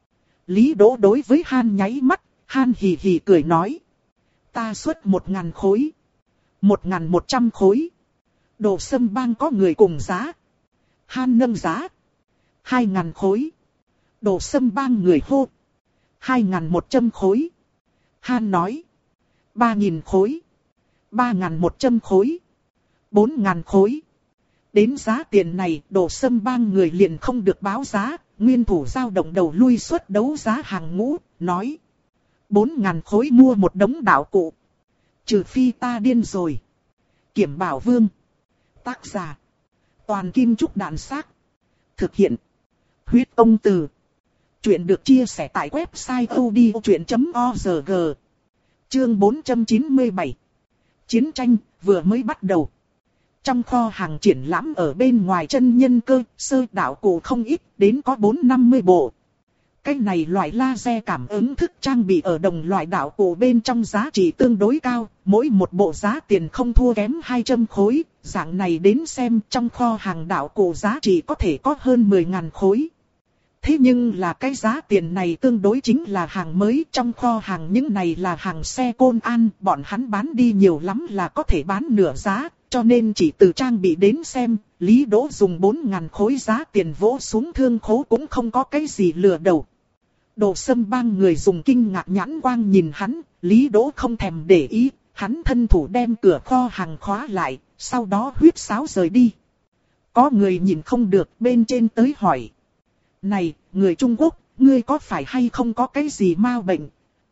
Lý Đỗ đối với Han nháy mắt, Han hì hì cười nói. Ta xuất một ngàn khối. Một ngàn một trăm khối. Đồ Sâm Bang có người cùng giá. Han nâng giá. Hai ngàn khối. Đồ Sâm Bang người hô. Hai ngàn một trăm khối. Han nói. Ba nghìn khối. Ba ngàn một trăm khối. Bốn ngàn khối. Đến giá tiền này, Đồ Sâm Bang người liền không được báo giá. Nguyên thủ dao động đầu lui suất đấu giá hàng ngũ, nói. Bốn ngàn khối mua một đống đạo cụ. Trừ phi ta điên rồi. Kiểm Bảo Vương. Tác giả. Toàn Kim Trúc Đàn Xác. Thực hiện. Huyết Công Từ. Chuyện được chia sẻ tại website odchuyện chấm org. Chương bốn trăm chín mươi bảy. Chiến tranh vừa mới bắt đầu. Trong kho hàng triển lãm ở bên ngoài chân nhân cơ, sơ đạo cụ không ít, đến có bốn năm mươi bộ. Cái này loại laser cảm ứng thức trang bị ở đồng loại đạo cụ bên trong giá trị tương đối cao, mỗi một bộ giá tiền không thua kém hai trăm khối, dạng này đến xem trong kho hàng đạo cụ giá trị có thể có hơn mười ngàn khối. Thế nhưng là cái giá tiền này tương đối chính là hàng mới, trong kho hàng những này là hàng xe Côn An, bọn hắn bán đi nhiều lắm là có thể bán nửa giá, cho nên chỉ từ trang bị đến xem, Lý Đỗ dùng bốn ngàn khối giá tiền vỗ xuống thương khố cũng không có cái gì lừa đầu. Đồ Sâm Bang người dùng kinh ngạc nhãn quang nhìn hắn, Lý Đỗ không thèm để ý, hắn thân thủ đem cửa kho hàng khóa lại, sau đó huýt sáo rời đi. Có người nhìn không được bên trên tới hỏi. Này, người Trung Quốc, ngươi có phải hay không có cái gì ma bệnh?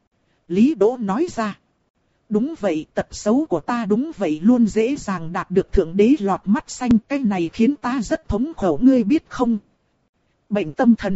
Lý Đỗ nói ra. Đúng vậy, tật xấu của ta đúng vậy luôn dễ dàng đạt được thượng đế lọt mắt xanh, cái này khiến ta rất thống khổ ngươi biết không? Bệnh tâm thần.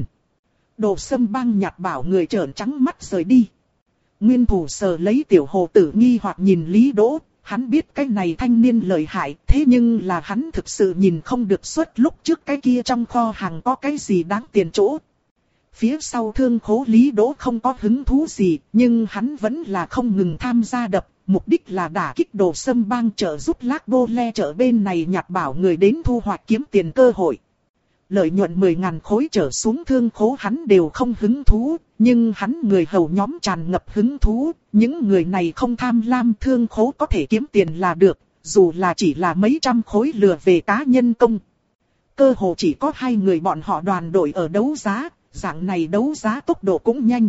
Đồ Sâm Bang nhạt bảo người trợn trắng mắt rời đi. Nguyên thủ sờ lấy tiểu hồ tử nghi hoặc nhìn Lý Đỗ, hắn biết cái này thanh niên lợi hại, thế nhưng là hắn thực sự nhìn không được suốt lúc trước cái kia trong kho hàng có cái gì đáng tiền chỗ. Phía sau thương khố Lý Đỗ không có hứng thú gì, nhưng hắn vẫn là không ngừng tham gia đập, mục đích là đả kích Đồ Sâm Bang trợ giúp Lác Bô Le chợ bên này nhặt bảo người đến thu hoạch kiếm tiền cơ hội. Lợi nhuận mười ngàn khối trở xuống thương khố hắn đều không hứng thú, nhưng hắn người hầu nhóm tràn ngập hứng thú, những người này không tham lam thương khố có thể kiếm tiền là được, dù là chỉ là mấy trăm khối lừa về cá nhân công. Cơ hồ chỉ có hai người bọn họ đoàn đội ở đấu giá, dạng này đấu giá tốc độ cũng nhanh.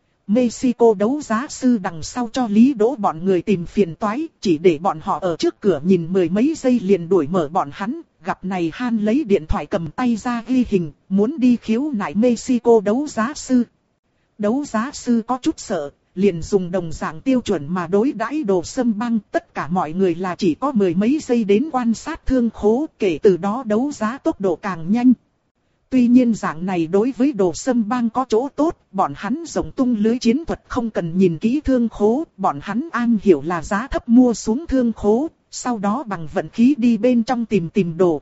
Mexico đấu giá sư đằng sau cho Lý Đỗ bọn người tìm phiền toái, chỉ để bọn họ ở trước cửa nhìn mười mấy giây liền đuổi mở bọn hắn. Gặp này Han lấy điện thoại cầm tay ra ghi hình, muốn đi khiếu nại Mexico đấu giá sư. Đấu giá sư có chút sợ, liền dùng đồng dạng tiêu chuẩn mà đối đãi Đồ Sâm Bang. Tất cả mọi người là chỉ có mười mấy giây đến quan sát thương khố, kể từ đó đấu giá tốc độ càng nhanh. Tuy nhiên dạng này đối với Đồ Sâm Bang có chỗ tốt, bọn hắn rộng tung lưới chiến thuật không cần nhìn kỹ thương khố, bọn hắn an hiểu là giá thấp mua xuống thương khố, sau đó bằng vận khí đi bên trong tìm tìm đồ.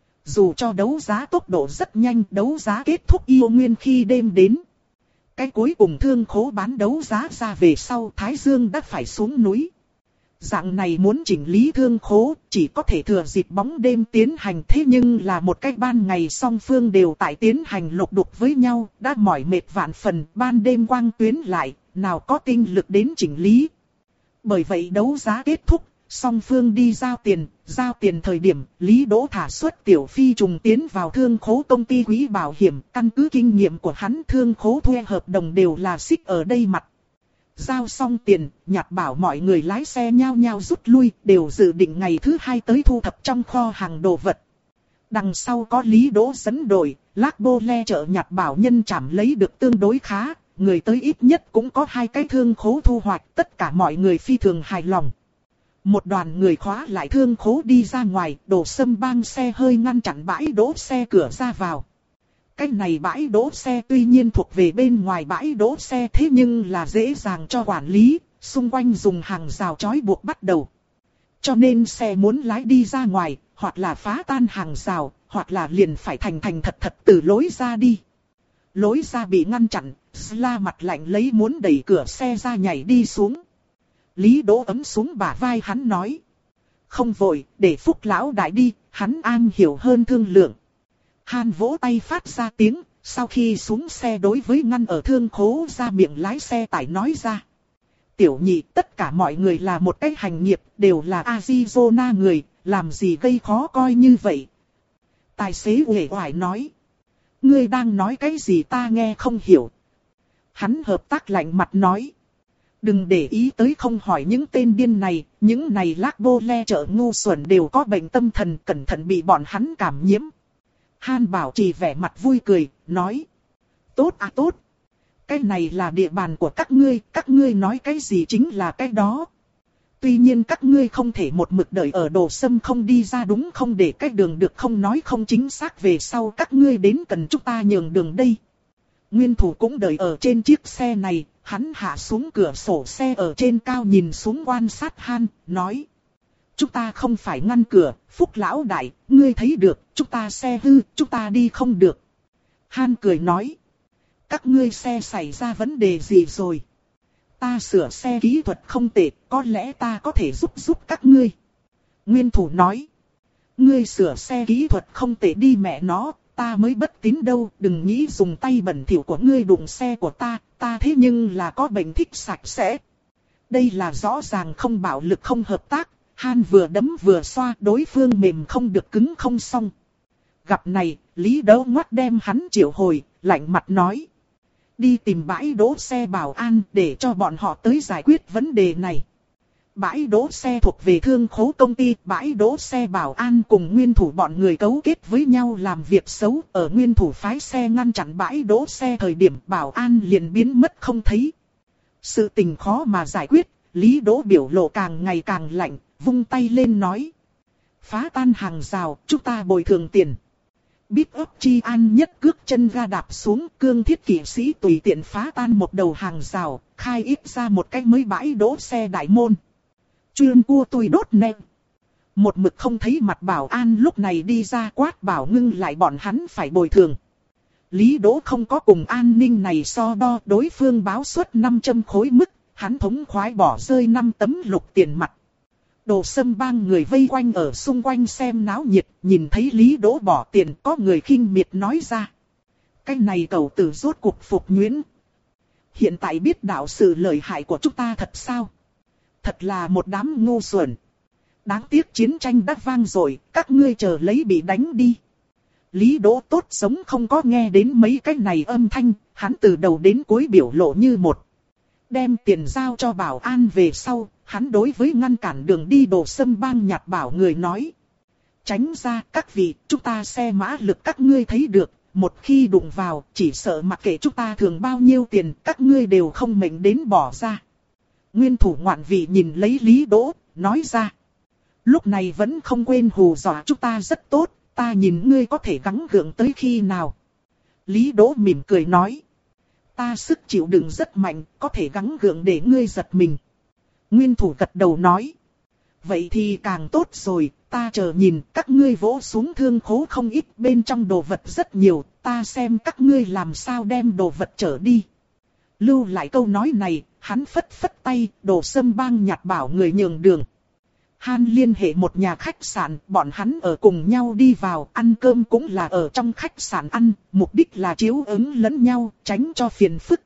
Dù cho đấu giá tốc độ rất nhanh, đấu giá kết thúc yêu nguyên khi đêm đến. Cái cuối cùng thương khố bán đấu giá ra về sau Thái Dương đã phải xuống núi. Dạng này muốn chỉnh lý thương khố, chỉ có thể thừa dịp bóng đêm tiến hành, thế nhưng là một cái ban ngày song phương đều tại tiến hành lục đục với nhau, đã mỏi mệt vạn phần, ban đêm quang tuyến lại, nào có tinh lực đến chỉnh lý. Bởi vậy đấu giá kết thúc, song phương đi giao tiền, giao tiền thời điểm, Lý Đỗ thả xuất Tiểu Phi trùng tiến vào thương khố công ty quỹ bảo hiểm, căn cứ kinh nghiệm của hắn thương khố thuê hợp đồng đều là xích ở đây mặt. Giao xong tiền, nhặt bảo mọi người lái xe nhao nhao rút lui, đều dự định ngày thứ hai tới thu thập trong kho hàng đồ vật. Đằng sau có Lý Đỗ dẫn đội, Lác Bô Le chợ nhặt bảo nhân trảm lấy được tương đối khá, người tới ít nhất cũng có hai cái thương khố thu hoạch, tất cả mọi người phi thường hài lòng. Một đoàn người khóa lại thương khố đi ra ngoài, Đồ Sâm Bang xe hơi ngăn chặn bãi đỗ xe cửa ra vào. Cái này bãi đỗ xe tuy nhiên thuộc về bên ngoài bãi đỗ xe, thế nhưng là dễ dàng cho quản lý, xung quanh dùng hàng rào trói buộc bắt đầu. Cho nên xe muốn lái đi ra ngoài, hoặc là phá tan hàng rào, hoặc là liền phải thành thành thật thật từ lối ra đi. Lối ra bị ngăn chặn, Sla mặt lạnh lấy muốn đẩy cửa xe ra nhảy đi xuống. Lý Đỗ ấm xuống bả vai hắn nói. không vội, để Phúc lão đại đi, hắn an hiểu hơn thương lượng. Han vỗ tay phát ra tiếng, sau khi xuống xe đối với ngăn ở thương khố ra miệng lái xe tải nói ra. Tiểu nhị, tất cả mọi người là một cái hành nghiệp, đều là Arizona người, làm gì gây khó coi như vậy. Tài xế uể oải nói. Ngươi đang nói cái gì ta nghe không hiểu. Hắn hợp tác lạnh mặt nói. Đừng để ý tới không hỏi những tên điên này, những này lác bô le chợ ngu xuẩn đều có bệnh tâm thần, cẩn thận bị bọn hắn cảm nhiễm. Han Bảo Trì vẻ mặt vui cười, nói. Tốt à tốt. Cái này là địa bàn của các ngươi, các ngươi nói cái gì chính là cái đó. Tuy nhiên các ngươi không thể một mực đợi ở Đồ Sâm không đi ra đúng không, để cái đường được không nói không chính xác, về sau các ngươi đến cần chúng ta nhường đường đây. Nguyên thủ cũng đợi ở trên chiếc xe này, hắn hạ xuống cửa sổ xe ở trên cao nhìn xuống quan sát Han, nói. Chúng ta không phải ngăn cửa, Phúc lão đại, ngươi thấy được, chúng ta xe hư, chúng ta đi không được. Han cười nói. Các ngươi xe xảy ra vấn đề gì rồi? Ta sửa xe kỹ thuật không tệ, có lẽ ta có thể giúp giúp các ngươi. Nguyên thủ nói. Ngươi sửa xe kỹ thuật không tệ đi mẹ nó, ta mới bất tín đâu, đừng nghĩ dùng tay bẩn thỉu của ngươi đụng xe của ta, ta thế nhưng là có bệnh thích sạch sẽ. Đây là rõ ràng không bạo lực không hợp tác, Han vừa đấm vừa xoa, đối phương mềm không được cứng không xong. Gặp này, Lý Đấu ngoắt đem hắn triệu hồi, lạnh mặt nói. Đi tìm bãi đỗ xe bảo an để cho bọn họ tới giải quyết vấn đề này. Bãi đỗ xe thuộc về thương khố công ty, bãi đỗ xe bảo an cùng nguyên thủ bọn người cấu kết với nhau làm việc xấu. Ở nguyên thủ phái xe ngăn chặn bãi đỗ xe thời điểm bảo an liền biến mất không thấy. Sự tình khó mà giải quyết, Lý Đỗ biểu lộ càng ngày càng lạnh, vung tay lên nói. Phá tan hàng rào, chúng ta bồi thường tiền. Bít ấp Chi An nhất cước chân ga đạp xuống, cương thiết kỵ sĩ tùy tiện phá tan một đầu hàng rào, khai ít ra một cái mới bãi đỗ xe đại môn. Chuyên cua tui đốt nè. Một mực không thấy mặt bảo an lúc này đi ra quát bảo ngưng lại bọn hắn phải bồi thường. Lý Đỗ không có cùng an ninh này so đo, đối phương báo suất năm trăm khối mức, hắn thống khoái bỏ rơi năm tấm lục tiền mặt. Đồ Sâm bang người vây quanh ở xung quanh xem náo nhiệt, nhìn thấy Lý Đỗ bỏ tiền, có người khinh miệt nói ra. Cái này cẩu tử rốt cuộc phục nhuyễn. Hiện tại biết đạo sự lợi hại của chúng ta thật sao? Thật là một đám ngu xuẩn. Đáng tiếc chiến tranh đã vang rồi, các ngươi chờ lấy bị đánh đi. Lý Đỗ tốt sống không có nghe đến mấy cái này âm thanh, hắn từ đầu đến cuối biểu lộ như một. Đem tiền giao cho bảo an về sau, hắn đối với ngăn cản đường đi Đồ Sâm bang nhạt bảo người nói. Tránh ra các vị, chúng ta xe mã lực các ngươi thấy được, một khi đụng vào, chỉ sợ mặc kệ chúng ta thường bao nhiêu tiền, các ngươi đều không mệnh đến bỏ ra. Nguyên thủ ngoạn vị nhìn lấy Lý Đỗ, nói ra. Lúc này vẫn không quên hù dọa chúng ta rất tốt, ta nhìn ngươi có thể gắng gượng tới khi nào. Lý Đỗ mỉm cười nói. Ta sức chịu đựng rất mạnh, có thể gắng gượng để ngươi giật mình. Nguyên thủ gật đầu nói. Vậy thì càng tốt rồi, ta chờ nhìn các ngươi vỗ xuống thương khố không ít, bên trong đồ vật rất nhiều, ta xem các ngươi làm sao đem đồ vật trở đi. Lưu lại câu nói này, hắn phất phất tay, Đồ Sâm bang nhạt bảo người nhường đường. Han liên hệ một nhà khách sạn, bọn hắn ở cùng nhau đi vào, ăn cơm cũng là ở trong khách sạn ăn, mục đích là chiếu ứng lẫn nhau, tránh cho phiền phức.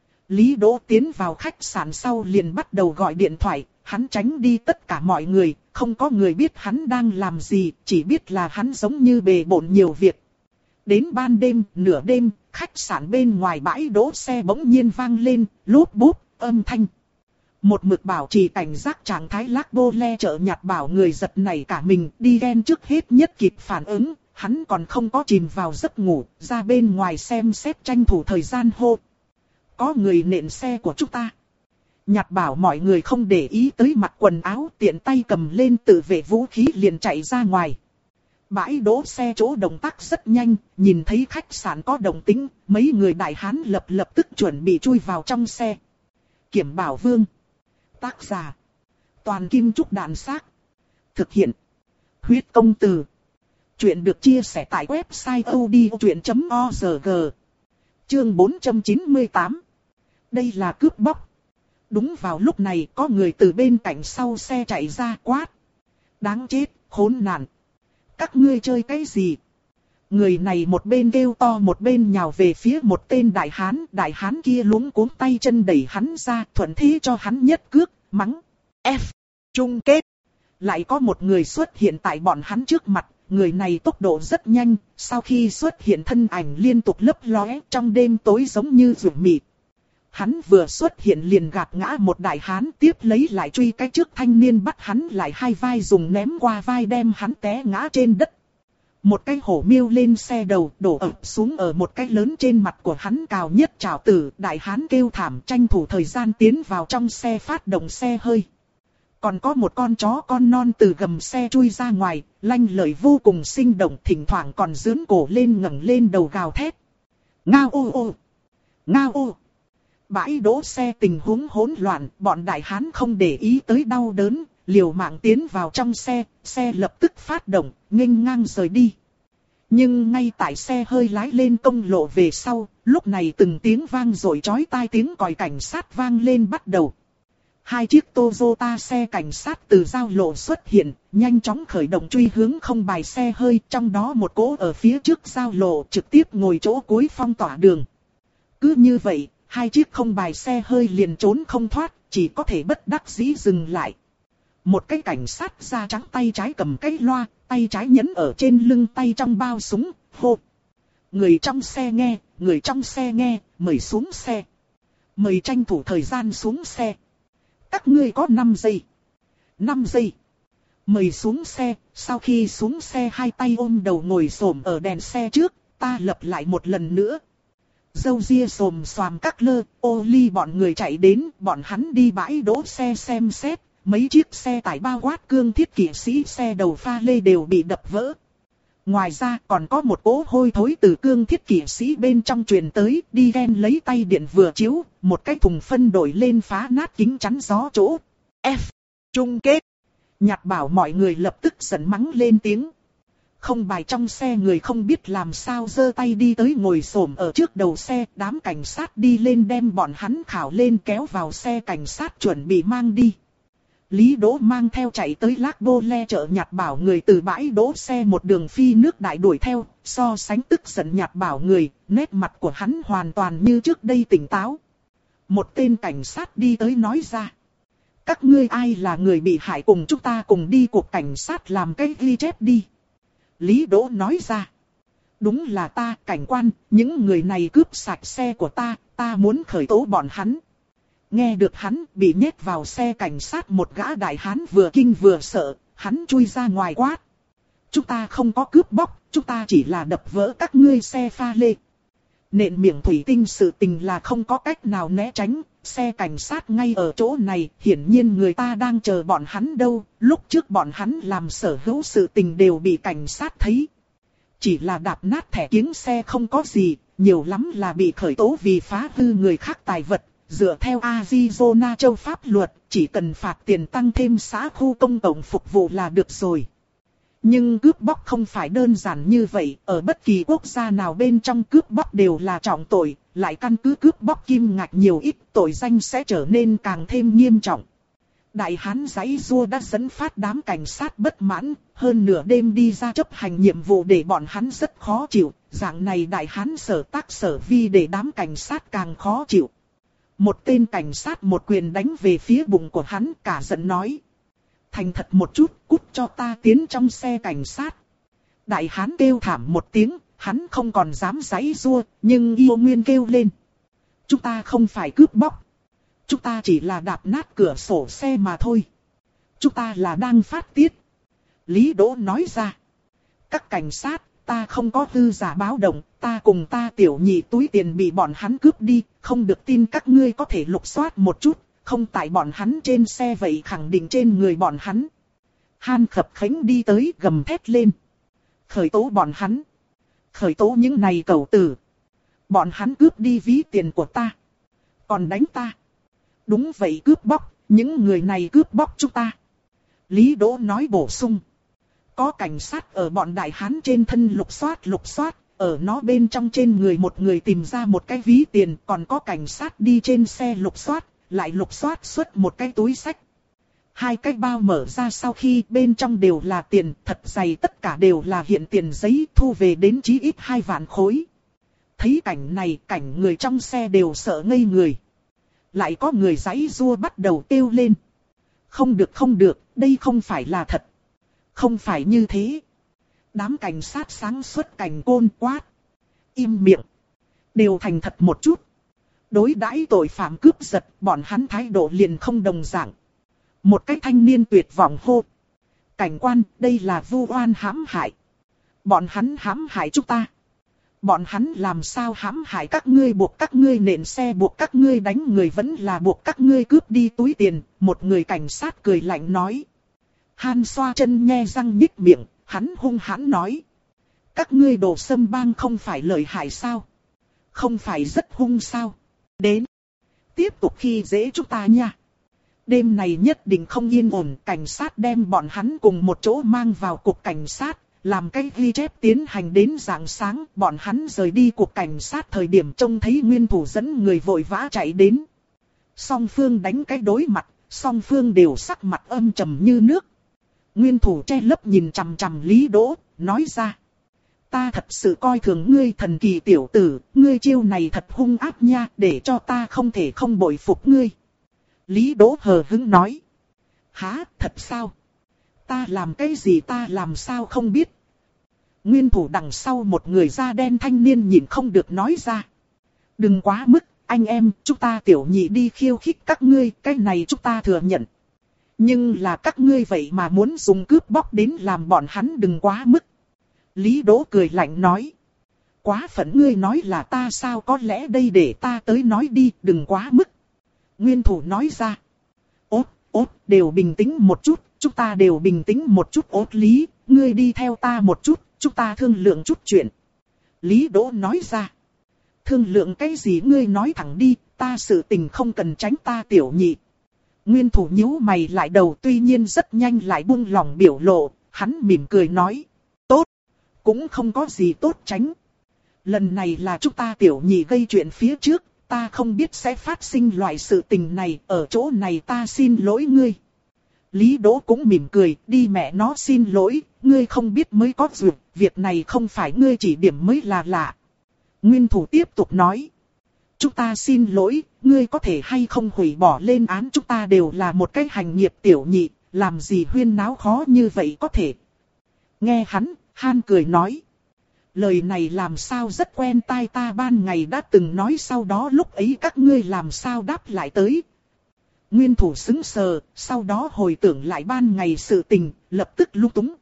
Lý Đỗ tiến vào khách sạn sau liền bắt đầu gọi điện thoại, hắn tránh đi tất cả mọi người, không có người biết hắn đang làm gì, chỉ biết là hắn giống như bề bộn nhiều việc. Đến ban đêm, nửa đêm, khách sạn bên ngoài bãi đỗ xe bỗng nhiên vang lên, lốp bốp, âm thanh. Một mực bảo trì cảnh giác trạng thái lác bô le chợ nhạt bảo người giật nảy cả mình, đi ghen trước hết nhất kịp phản ứng, hắn còn không có chìm vào giấc ngủ, ra bên ngoài xem xét tranh thủ thời gian hô. Có người nện xe của chúng ta. Nhạt bảo mọi người không để ý tới mặc quần áo, tiện tay cầm lên tự vệ vũ khí liền chạy ra ngoài. Bãi đỗ xe chỗ động tác rất nhanh, nhìn thấy khách sạn có động tĩnh, mấy người đại hán lập lập tức chuẩn bị chui vào trong xe. Kiểm Bảo Vương. Tác giả. Toàn Kim Trúc Đạn Xác. Thực hiện. Huyết Công Từ. Chuyện được chia sẻ tại website odchuyện chấm org. Chương bốn trăm chín mươi tám. Đây là cướp bóc. Đúng vào lúc này có người từ bên cạnh sau xe chạy ra quát. Đáng chết, khốn nạn. Các ngươi chơi cái gì? Người này một bên kêu to một bên nhào về phía một tên đại hán. Đại hán kia luống cuống tay chân đẩy hắn ra, thuận thế cho hắn nhất cước, mắng. F. Chung kết. Lại có một người xuất hiện tại bọn hắn trước mặt. Người này tốc độ rất nhanh, sau khi xuất hiện thân ảnh liên tục lấp lóe trong đêm tối giống như rượu mịt. Hắn vừa xuất hiện liền gạt ngã một đại hán, tiếp lấy lại truy cái trước thanh niên bắt hắn lại hai vai dùng ném qua vai đem hắn té ngã trên đất. Một cái hổ miêu lên xe đầu đổ ập xuống ở một cái lớn trên mặt của hắn cào nhất trảo tử. Đại hán kêu thảm tranh thủ thời gian tiến vào trong xe phát động xe hơi. Còn có một con chó con non từ gầm xe chui ra ngoài, lanh lợi vô cùng sinh động, thỉnh thoảng còn giương cổ lên ngẩng lên đầu gào thét. Ngao ô ô! Ngao ô! Bãi đỗ xe tình huống hỗn loạn, bọn đại hán không để ý tới đau đớn, liều mạng tiến vào trong xe, xe lập tức phát động, nghênh ngang rời đi. Nhưng ngay tại xe hơi lái lên công lộ về sau, lúc này từng tiếng vang rội chói tai, tiếng còi cảnh sát vang lên bắt đầu. Hai chiếc Toyota xe cảnh sát từ giao lộ xuất hiện, nhanh chóng khởi động truy hướng không bài xe hơi, trong đó một cỗ ở phía trước giao lộ trực tiếp ngồi chỗ cuối phong tỏa đường. Cứ như vậy, hai chiếc không bài xe hơi liền trốn không thoát, chỉ có thể bất đắc dĩ dừng lại. Một cái cảnh sát da trắng tay trái cầm cái loa, tay trái nhấn ở trên lưng tay trong bao súng, hô. Người trong xe nghe, người trong xe nghe, mời xuống xe. Mời tranh thủ thời gian xuống xe. Các ngươi có năm giây. năm giây. Mời xuống xe, sau khi xuống xe hai tay ôm đầu ngồi xổm ở đèn xe trước, ta lặp lại một lần nữa. Dâu ria xồm xoàm các lơ, ô ly bọn người chạy đến, bọn hắn đi bãi đỗ xe xem xét, mấy chiếc xe tải bao quát cương thiết kỵ sĩ xe đầu pha lê đều bị đập vỡ. Ngoài ra còn có một cỗ hôi thối từ cương thiết kỵ sĩ bên trong truyền tới, đi ghen lấy tay điện vừa chiếu, một cái thùng phân đổi lên phá nát kính chắn gió chỗ. F. Chung kết. Nhạt bảo mọi người lập tức giận mắng lên tiếng. Không bài trong xe người không biết làm sao giơ tay đi tới ngồi xổm ở trước đầu xe, đám cảnh sát đi lên đem bọn hắn khảo lên kéo vào xe cảnh sát chuẩn bị mang đi. Lý Đỗ mang theo chạy tới Lác Bô Le chợ Nhạt bảo người từ bãi đỗ xe một đường phi nước đại đuổi theo, so sánh tức giận Nhạt bảo người, nét mặt của hắn hoàn toàn như trước đây tỉnh táo. Một tên cảnh sát đi tới nói ra. Các ngươi ai là người bị hại cùng chúng ta cùng đi cuộc cảnh sát làm cái ghi chép đi. Lý Đỗ nói ra. Đúng là ta, cảnh quan, những người này cướp sạch xe của ta, ta muốn khởi tố bọn hắn. Nghe được hắn bị nhét vào xe cảnh sát, một gã đại hán vừa kinh vừa sợ, hắn chui ra ngoài quát. Chúng ta không có cướp bóc, chúng ta chỉ là đập vỡ các ngươi xe pha lê. Nện miệng thủy tinh sự tình là không có cách nào né tránh, xe cảnh sát ngay ở chỗ này, hiển nhiên người ta đang chờ bọn hắn đâu, lúc trước bọn hắn làm sở hữu sự tình đều bị cảnh sát thấy. Chỉ là đạp nát thẻ kiếng xe không có gì, nhiều lắm là bị khởi tố vì phá hư người khác tài vật. Dựa theo Arizona châu pháp luật, chỉ cần phạt tiền tăng thêm xã khu công cộng phục vụ là được rồi. Nhưng cướp bóc không phải đơn giản như vậy, ở bất kỳ quốc gia nào bên trong cướp bóc đều là trọng tội, lại căn cứ cướp bóc kim ngạch nhiều ít, tội danh sẽ trở nên càng thêm nghiêm trọng. Đại hán giãy giụa đã dẫn phát đám cảnh sát bất mãn, hơn nửa đêm đi ra chấp hành nhiệm vụ để bọn hắn rất khó chịu, dạng này đại hán sở tác sở vi để đám cảnh sát càng khó chịu. Một tên cảnh sát một quyền đánh về phía bụng của hắn, cả giận nói. Thành thật một chút, cút cho ta tiến trong xe cảnh sát. Đại hán kêu thảm một tiếng, hắn không còn dám giãy giụa, nhưng yêu nguyên kêu lên. Chúng ta không phải cướp bóc. Chúng ta chỉ là đạp nát cửa sổ xe mà thôi. Chúng ta là đang phát tiết. Lý Đỗ nói ra. Các cảnh sát, ta không có hư giả báo động, ta cùng ta tiểu nhị túi tiền bị bọn hắn cướp đi, không được tin các ngươi có thể lục soát một chút, không tại bọn hắn trên xe vậy khẳng định trên người bọn hắn. Han Khập Khánh đi tới gầm thét lên. Khởi tố bọn hắn. Khởi tố những này cẩu tử. Bọn hắn cướp đi ví tiền của ta. Còn đánh ta. Đúng vậy, cướp bóc, những người này cướp bóc chúng ta. Lý Đỗ nói bổ sung. Có cảnh sát ở bọn đại hán trên thân lục soát lục soát, ở nó bên trong trên người một người tìm ra một cái ví tiền, còn có cảnh sát đi trên xe lục soát, lại lục soát xuất một cái túi xách. Hai cái bao mở ra sau khi bên trong đều là tiền, thật dày, tất cả đều là hiện tiền giấy, thu về đến chí ít hai vạn khối. Thấy cảnh này, cảnh người trong xe đều sợ ngây người. Lại có người giãy giụa bắt đầu kêu lên. Không được không được, đây không phải là thật. Không phải như thế. Đám cảnh sát sáng suốt cảnh côn quát. Im miệng. Đều thành thật một chút. Đối đãi tội phạm cướp giật, bọn hắn thái độ liền không đồng dạng. Một cái thanh niên tuyệt vọng hô. Cảnh quan, đây là vu oan hãm hại. Bọn hắn hãm hại chúng ta. Bọn hắn làm sao hãm hại các ngươi, buộc các ngươi nện xe, buộc các ngươi đánh người, vẫn là buộc các ngươi cướp đi túi tiền. Một người cảnh sát cười lạnh nói. Han xoa chân nhe răng nhích miệng, hắn hung hãn nói. Các ngươi đồ sâm bang không phải lợi hại sao? Không phải rất hung sao? Đến. Tiếp tục khi dễ chúng ta nha. Đêm này nhất định không yên ổn, cảnh sát đem bọn hắn cùng một chỗ mang vào cục cảnh sát, làm cái ghi chép tiến hành đến rạng sáng. Bọn hắn rời đi cục cảnh sát thời điểm trông thấy nguyên thủ dẫn người vội vã chạy đến. Song phương đánh cái đối mặt, song phương đều sắc mặt âm trầm như nước. Nguyên thủ che lấp nhìn chằm chằm Lý Đỗ, nói ra. Ta thật sự coi thường ngươi thần kỳ tiểu tử, ngươi chiêu này thật hung ác nha, để cho ta không thể không bội phục ngươi. Lý Đỗ hờ hững nói. Hả, thật sao? Ta làm cái gì ta làm sao không biết? Nguyên thủ đằng sau một người da đen thanh niên nhìn không được nói ra. Đừng quá mức, anh em, chúng ta tiểu nhị đi khiêu khích các ngươi, cái này chúng ta thừa nhận. Nhưng là các ngươi vậy mà muốn dùng cướp bóc đến làm bọn hắn đừng quá mức. Lý Đỗ cười lạnh nói. Quá phận, ngươi nói là ta sao, có lẽ đây để ta tới nói đi, đừng quá mức. Nguyên thủ nói ra. Ốt, ốt, đều bình tĩnh một chút, chúng ta đều bình tĩnh một chút. Ốt Lý, ngươi đi theo ta một chút, chúng ta thương lượng chút chuyện. Lý Đỗ nói ra. Thương lượng cái gì, ngươi nói thẳng đi, ta sự tình không cần tránh ta tiểu nhị. Nguyên thủ nhíu mày lại đầu, tuy nhiên rất nhanh lại buông lỏng biểu lộ, hắn mỉm cười nói. Tốt, cũng không có gì tốt tránh. Lần này là chúng ta tiểu nhị gây chuyện phía trước, ta không biết sẽ phát sinh loại sự tình này, ở chỗ này ta xin lỗi ngươi. Lý Đỗ cũng mỉm cười, đi mẹ nó xin lỗi, ngươi không biết mới có duyệt, việc này không phải ngươi chỉ điểm mới là lạ. Nguyên thủ tiếp tục nói. Chúng ta xin lỗi, ngươi có thể hay không hủy bỏ lên án, chúng ta đều là một cái hành nghiệp tiểu nhị, làm gì huyên náo khó như vậy có thể. Nghe hắn, Han cười nói. Lời này làm sao rất quen tai, ta ban ngày đã từng nói, sau đó lúc ấy các ngươi làm sao đáp lại tới. Nguyên thủ sững sờ, sau đó hồi tưởng lại ban ngày sự tình, lập tức lung túng.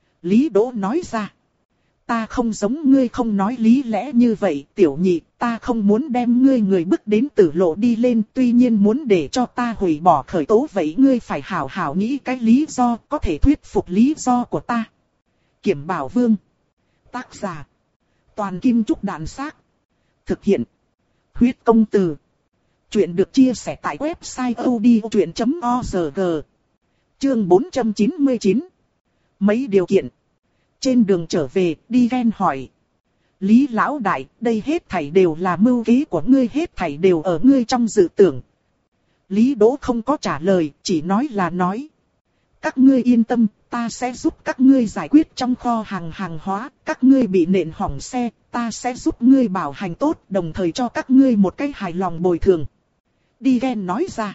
Lý Đỗ nói ra. Ta không giống ngươi không nói lý lẽ như vậy, tiểu nhị, ta không muốn đem ngươi người bước đến tử lộ đi lên, tuy nhiên muốn để cho ta hủy bỏ khởi tố, vậy ngươi phải hảo hảo nghĩ cái lý do, có thể thuyết phục lý do của ta. Kiểm Bảo Vương. Tác giả. Toàn Kim Trúc Đạn Xác. Thực hiện. Huyết Công Từ. Chuyện được chia sẻ tại website odchuyện chấm org. Chương bốn trăm chín mươi chín. Mấy điều kiện. Trên đường trở về, đi ghen hỏi. Lý lão đại, đây hết thảy đều là mưu kế của ngươi, hết thảy đều ở ngươi trong dự tưởng. Lý Đỗ không có trả lời, chỉ nói là nói. Các ngươi yên tâm, ta sẽ giúp các ngươi giải quyết trong kho hàng hàng hóa, các ngươi bị nện hỏng xe, ta sẽ giúp ngươi bảo hành tốt, đồng thời cho các ngươi một cái hài lòng bồi thường. Đi ghen nói ra.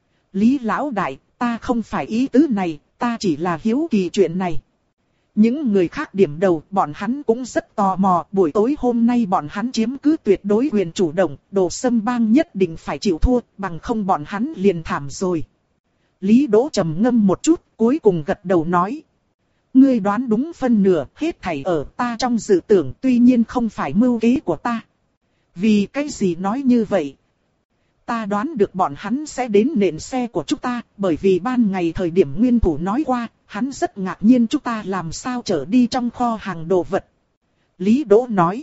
Lý lão đại, ta không phải ý tứ này, ta chỉ là hiếu kỳ chuyện này. Những người khác điểm đầu, bọn hắn cũng rất tò mò, buổi tối hôm nay bọn hắn chiếm cứ tuyệt đối quyền chủ động, Đồ Sâm Bang nhất định phải chịu thua, bằng không bọn hắn liền thảm rồi. Lý Đỗ trầm ngâm một chút, cuối cùng gật đầu nói. Ngươi đoán đúng phân nửa, hết thảy ở ta trong dự tưởng, tuy nhiên không phải mưu kế của ta. Vì cái gì nói như vậy? Ta đoán được bọn hắn sẽ đến nện xe của chúng ta, bởi vì ban ngày thời điểm nguyên thủ nói qua, hắn rất ngạc nhiên chúng ta làm sao trở đi trong kho hàng đồ vật. Lý Đỗ nói.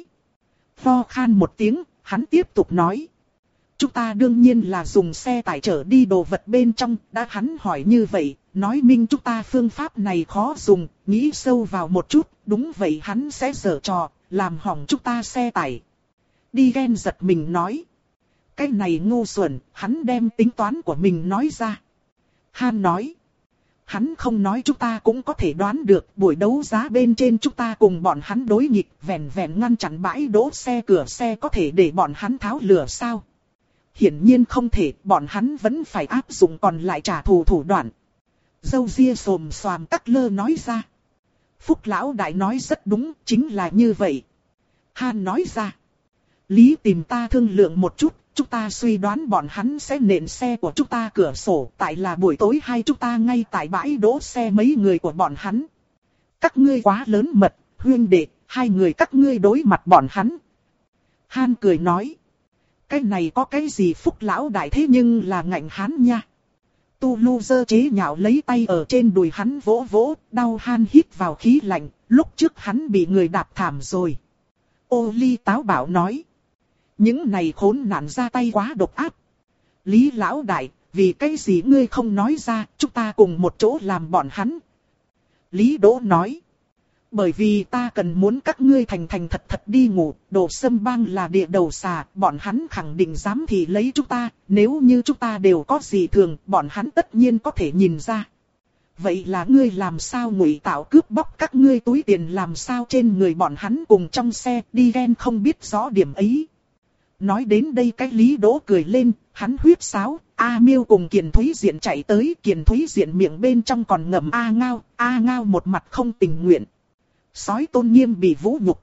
Ho khan một tiếng, hắn tiếp tục nói. Chúng ta đương nhiên là dùng xe tải chở đi đồ vật bên trong, đã hắn hỏi như vậy, nói minh chúng ta phương pháp này khó dùng, nghĩ sâu vào một chút, đúng vậy hắn sẽ giở trò, làm hỏng chúng ta xe tải. Đi ghen giật mình nói. Cái này ngu xuẩn, hắn đem tính toán của mình nói ra. Han nói. Hắn không nói chúng ta cũng có thể đoán được, buổi đấu giá bên trên chúng ta cùng bọn hắn đối nghịch, vẹn vẹn ngăn chặn bãi đỗ xe cửa xe có thể để bọn hắn tháo lửa sao? Hiển nhiên không thể, bọn hắn vẫn phải áp dụng còn lại trả thù thủ đoạn. Dâu ria xồm xoàm Tắc Lơ nói ra. Phúc lão đại nói rất đúng, chính là như vậy. Han nói ra. Lý tìm ta thương lượng một chút, chúng ta suy đoán bọn hắn sẽ nện xe của chúng ta cửa sổ, tại là buổi tối hay chúng ta ngay tại bãi đỗ xe mấy người của bọn hắn. Các ngươi quá lớn mật, huyên đệ, hai người các ngươi đối mặt bọn hắn. Han cười nói. Cái này có cái gì Phúc lão đại thế nhưng là ngạnh hắn nha. Tu Lu giơ chế nhạo lấy tay ở trên đùi hắn vỗ vỗ, đau. Han hít vào khí lạnh, lúc trước hắn bị người đạp thảm rồi. Ô Ly táo bảo nói. Những này khốn nạn ra tay quá độc ác. Lý lão đại, vì cái gì ngươi không nói ra, chúng ta cùng một chỗ làm bọn hắn. Lý Đỗ nói. Bởi vì ta cần muốn các ngươi thành thành thật thật đi ngủ, Đồ Sâm Bang là địa đầu xà, bọn hắn khẳng định dám thì lấy chúng ta, nếu như chúng ta đều có gì thường, bọn hắn tất nhiên có thể nhìn ra. Vậy là ngươi làm sao ngụy tạo cướp bóc các ngươi túi tiền làm sao trên người bọn hắn cùng trong xe đi ghen không biết rõ điểm ấy. Nói đến đây cái Lý Đỗ cười lên, hắn huyết sáo, A Miêu cùng Kiền Thúy Diện chạy tới, Kiền Thúy Diện miệng bên trong còn ngậm A Ngao, A Ngao một mặt không tình nguyện. Sói tôn nghiêm bị vũ nhục.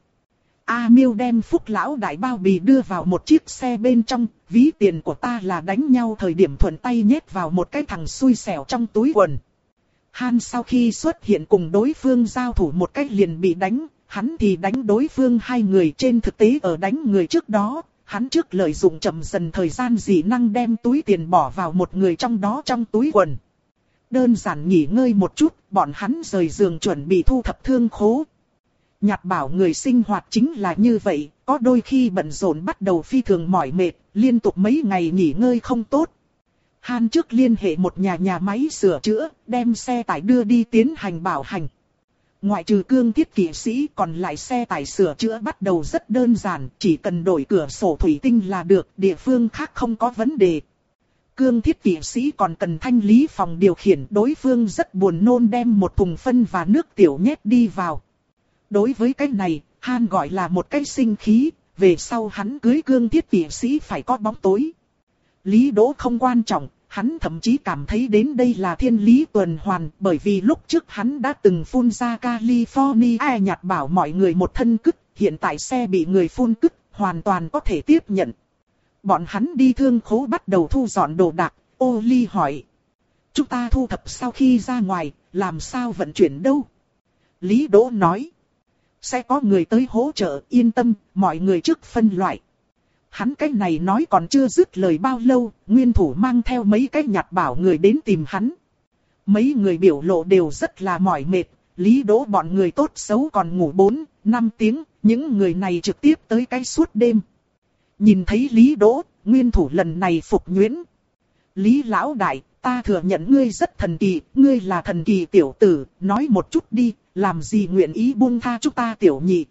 A Miêu đem Phúc lão đại bao bì đưa vào một chiếc xe bên trong, ví tiền của ta là đánh nhau thời điểm thuận tay nhét vào một cái thằng xui xẻo trong túi quần. Han sau khi xuất hiện cùng đối phương giao thủ một cách liền bị đánh, hắn thì đánh đối phương hai người. Trên thực tế ở đánh người trước đó, hắn trước lợi dụng chậm dần thời gian dị năng đem túi tiền bỏ vào một người trong đó trong túi quần. Đơn giản nghỉ ngơi một chút, bọn hắn rời giường chuẩn bị thu thập thương khố. Nhạt bảo người sinh hoạt chính là như vậy, có đôi khi bận rộn bắt đầu phi thường mỏi mệt, liên tục mấy ngày nghỉ ngơi không tốt. Han trước liên hệ một nhà nhà máy sửa chữa, đem xe tải đưa đi tiến hành bảo hành. Ngoại trừ cương thiết kỵ sĩ còn lại xe tải sửa chữa bắt đầu rất đơn giản, chỉ cần đổi cửa sổ thủy tinh là được, địa phương khác không có vấn đề. Cương thiết kỵ sĩ còn cần thanh lý phòng điều khiển, đối phương rất buồn nôn đem một thùng phân và nước tiểu nhét đi vào. Đối với cái này, Han gọi là một cái sinh khí, về sau hắn cưới cương thiết kỵ sĩ phải có bóng tối. Lý Đỗ không quan trọng, hắn thậm chí cảm thấy đến đây là thiên lý tuần hoàn, bởi vì lúc trước hắn đã từng phun ra California nhạt bảo mọi người một thân cứt, hiện tại xe bị người phun cứt, hoàn toàn có thể tiếp nhận. Bọn hắn đi thương khố bắt đầu thu dọn đồ đạc, Ô Ly hỏi. Chúng ta thu thập sau khi ra ngoài, làm sao vận chuyển đâu? Lý Đỗ nói. Sẽ có người tới hỗ trợ, yên tâm, mọi người trước phân loại. Hắn cái này nói còn chưa dứt lời bao lâu, nguyên thủ mang theo mấy cái nhạt bảo người đến tìm hắn. Mấy người biểu lộ đều rất là mỏi mệt, Lý Đỗ bọn người tốt xấu còn ngủ bốn, năm tiếng, những người này trực tiếp tới cái suốt đêm. Nhìn thấy Lý Đỗ, nguyên thủ lần này phục nhuyễn. Lý lão đại, ta thừa nhận ngươi rất thần kỳ, ngươi là thần kỳ tiểu tử, nói một chút đi, làm gì nguyện ý buông tha chúng ta tiểu nhị.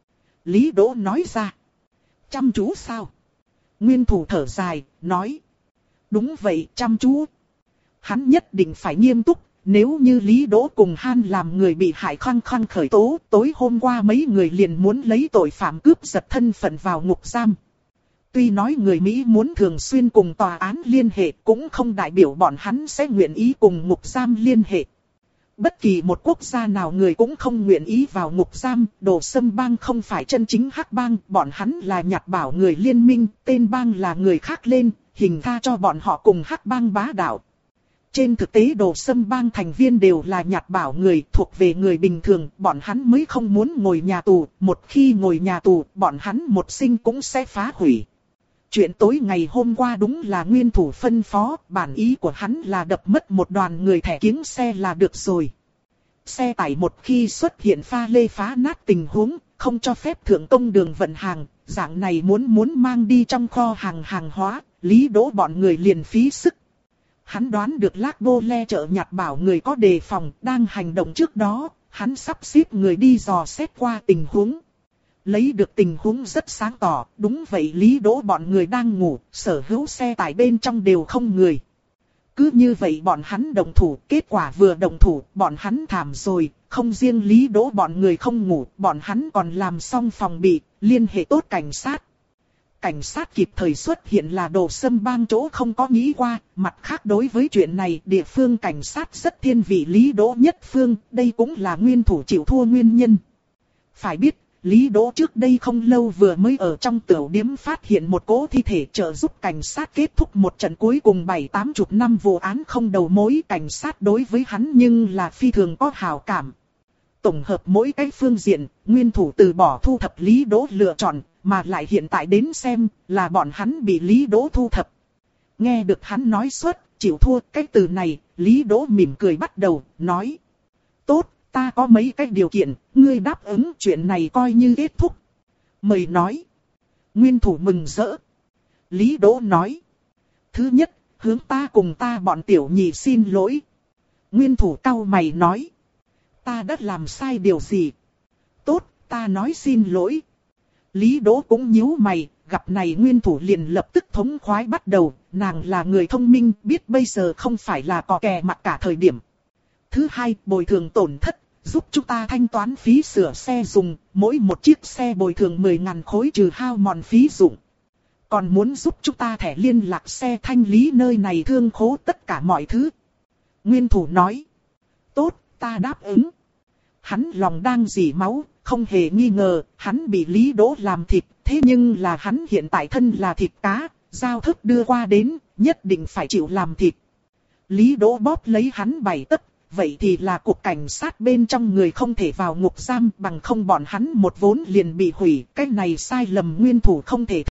Lý Đỗ nói ra. Chăm chú sao? Nguyên thủ thở dài, nói. Đúng vậy, chăm chú. Hắn nhất định phải nghiêm túc, nếu như Lý Đỗ cùng Han làm người bị hại khăng khăng khởi tố, tối hôm qua mấy người liền muốn lấy tội phạm cướp giật thân phận vào ngục giam. Tuy nói người Mỹ muốn thường xuyên cùng tòa án liên hệ, cũng không đại biểu bọn hắn sẽ nguyện ý cùng ngục giam liên hệ. Bất kỳ một quốc gia nào người cũng không nguyện ý vào ngục giam, Đồ Sâm Bang không phải chân chính hắc bang, bọn hắn là nhạt bảo người liên minh, tên bang là người khác lên, hình tha cho bọn họ cùng hắc bang bá đạo. Trên thực tế Đồ Sâm Bang thành viên đều là nhạt bảo người, thuộc về người bình thường, bọn hắn mới không muốn ngồi nhà tù, một khi ngồi nhà tù, bọn hắn một sinh cũng sẽ phá hủy. Chuyện tối ngày hôm qua đúng là nguyên thủ phân phó, bản ý của hắn là đập mất một đoàn người thẻ kiếng xe là được rồi. Xe tải một khi xuất hiện pha lê phá nát tình huống, không cho phép thượng công đường vận hàng, dạng này muốn muốn mang đi trong kho hàng hàng hóa, Lý Đỗ bọn người liền phí sức. Hắn đoán được Lác Bô Le chợ nhạt bảo người có đề phòng, đang hành động trước đó, hắn sắp xếp người đi dò xét qua tình huống. Lấy được tình huống rất sáng tỏ, đúng vậy Lý Đỗ bọn người đang ngủ, sở hữu xe tải bên trong đều không người. Cứ như vậy bọn hắn động thủ, kết quả vừa động thủ, bọn hắn thảm rồi, không riêng Lý Đỗ bọn người không ngủ, bọn hắn còn làm xong phòng bị, liên hệ tốt cảnh sát. Cảnh sát kịp thời xuất hiện là Đồ Sâm Bang chỗ không có nghĩ qua, mặt khác đối với chuyện này địa phương cảnh sát rất thiên vị Lý Đỗ nhất phương, đây cũng là nguyên thủ chịu thua nguyên nhân. Phải biết, Lý Đỗ trước đây không lâu vừa mới ở trong tiểu điếm phát hiện một cỗ thi thể trợ giúp cảnh sát kết thúc một trận cuối cùng bảy tám chục năm vụ án không đầu mối, cảnh sát đối với hắn nhưng là phi thường có hảo cảm. Tổng hợp mỗi cái phương diện, nguyên thủ từ bỏ thu thập Lý Đỗ lựa chọn, mà lại hiện tại đến xem là bọn hắn bị Lý Đỗ thu thập. Nghe được hắn nói suốt, chịu thua cái từ này, Lý Đỗ mỉm cười bắt đầu, nói. Tốt, ta có mấy cái điều kiện, ngươi đáp ứng chuyện này coi như kết thúc. Mời nói. Nguyên thủ mừng rỡ. Lý Đỗ nói. Thứ nhất, hướng ta cùng ta bọn tiểu nhị xin lỗi. Nguyên thủ cau mày nói. Ta đã làm sai điều gì? Tốt, ta nói xin lỗi. Lý Đỗ cũng nhíu mày, gặp này nguyên thủ liền lập tức thống khoái bắt đầu, nàng là người thông minh, biết bây giờ không phải là cò kè mặt cả thời điểm. Thứ hai, bồi thường tổn thất, giúp chúng ta thanh toán phí sửa xe dùng, mỗi một chiếc xe bồi thường mười ngàn khối trừ hao mòn phí dụng. Còn muốn giúp chúng ta thẻ liên lạc xe thanh lý nơi này thương khố tất cả mọi thứ. Nguyên thủ nói. Tốt, ta đáp ứng. Hắn lòng đang dỉ máu, không hề nghi ngờ, hắn bị Lý Đỗ làm thịt, thế nhưng là hắn hiện tại thân là thịt cá, giao thức đưa qua đến, nhất định phải chịu làm thịt. Lý Đỗ bóp lấy hắn bảy tấc, vậy thì là cục cảnh sát bên trong người không thể vào ngục giam, bằng không bọn hắn một vốn liền bị hủy, cái này sai lầm nguyên thủ không thể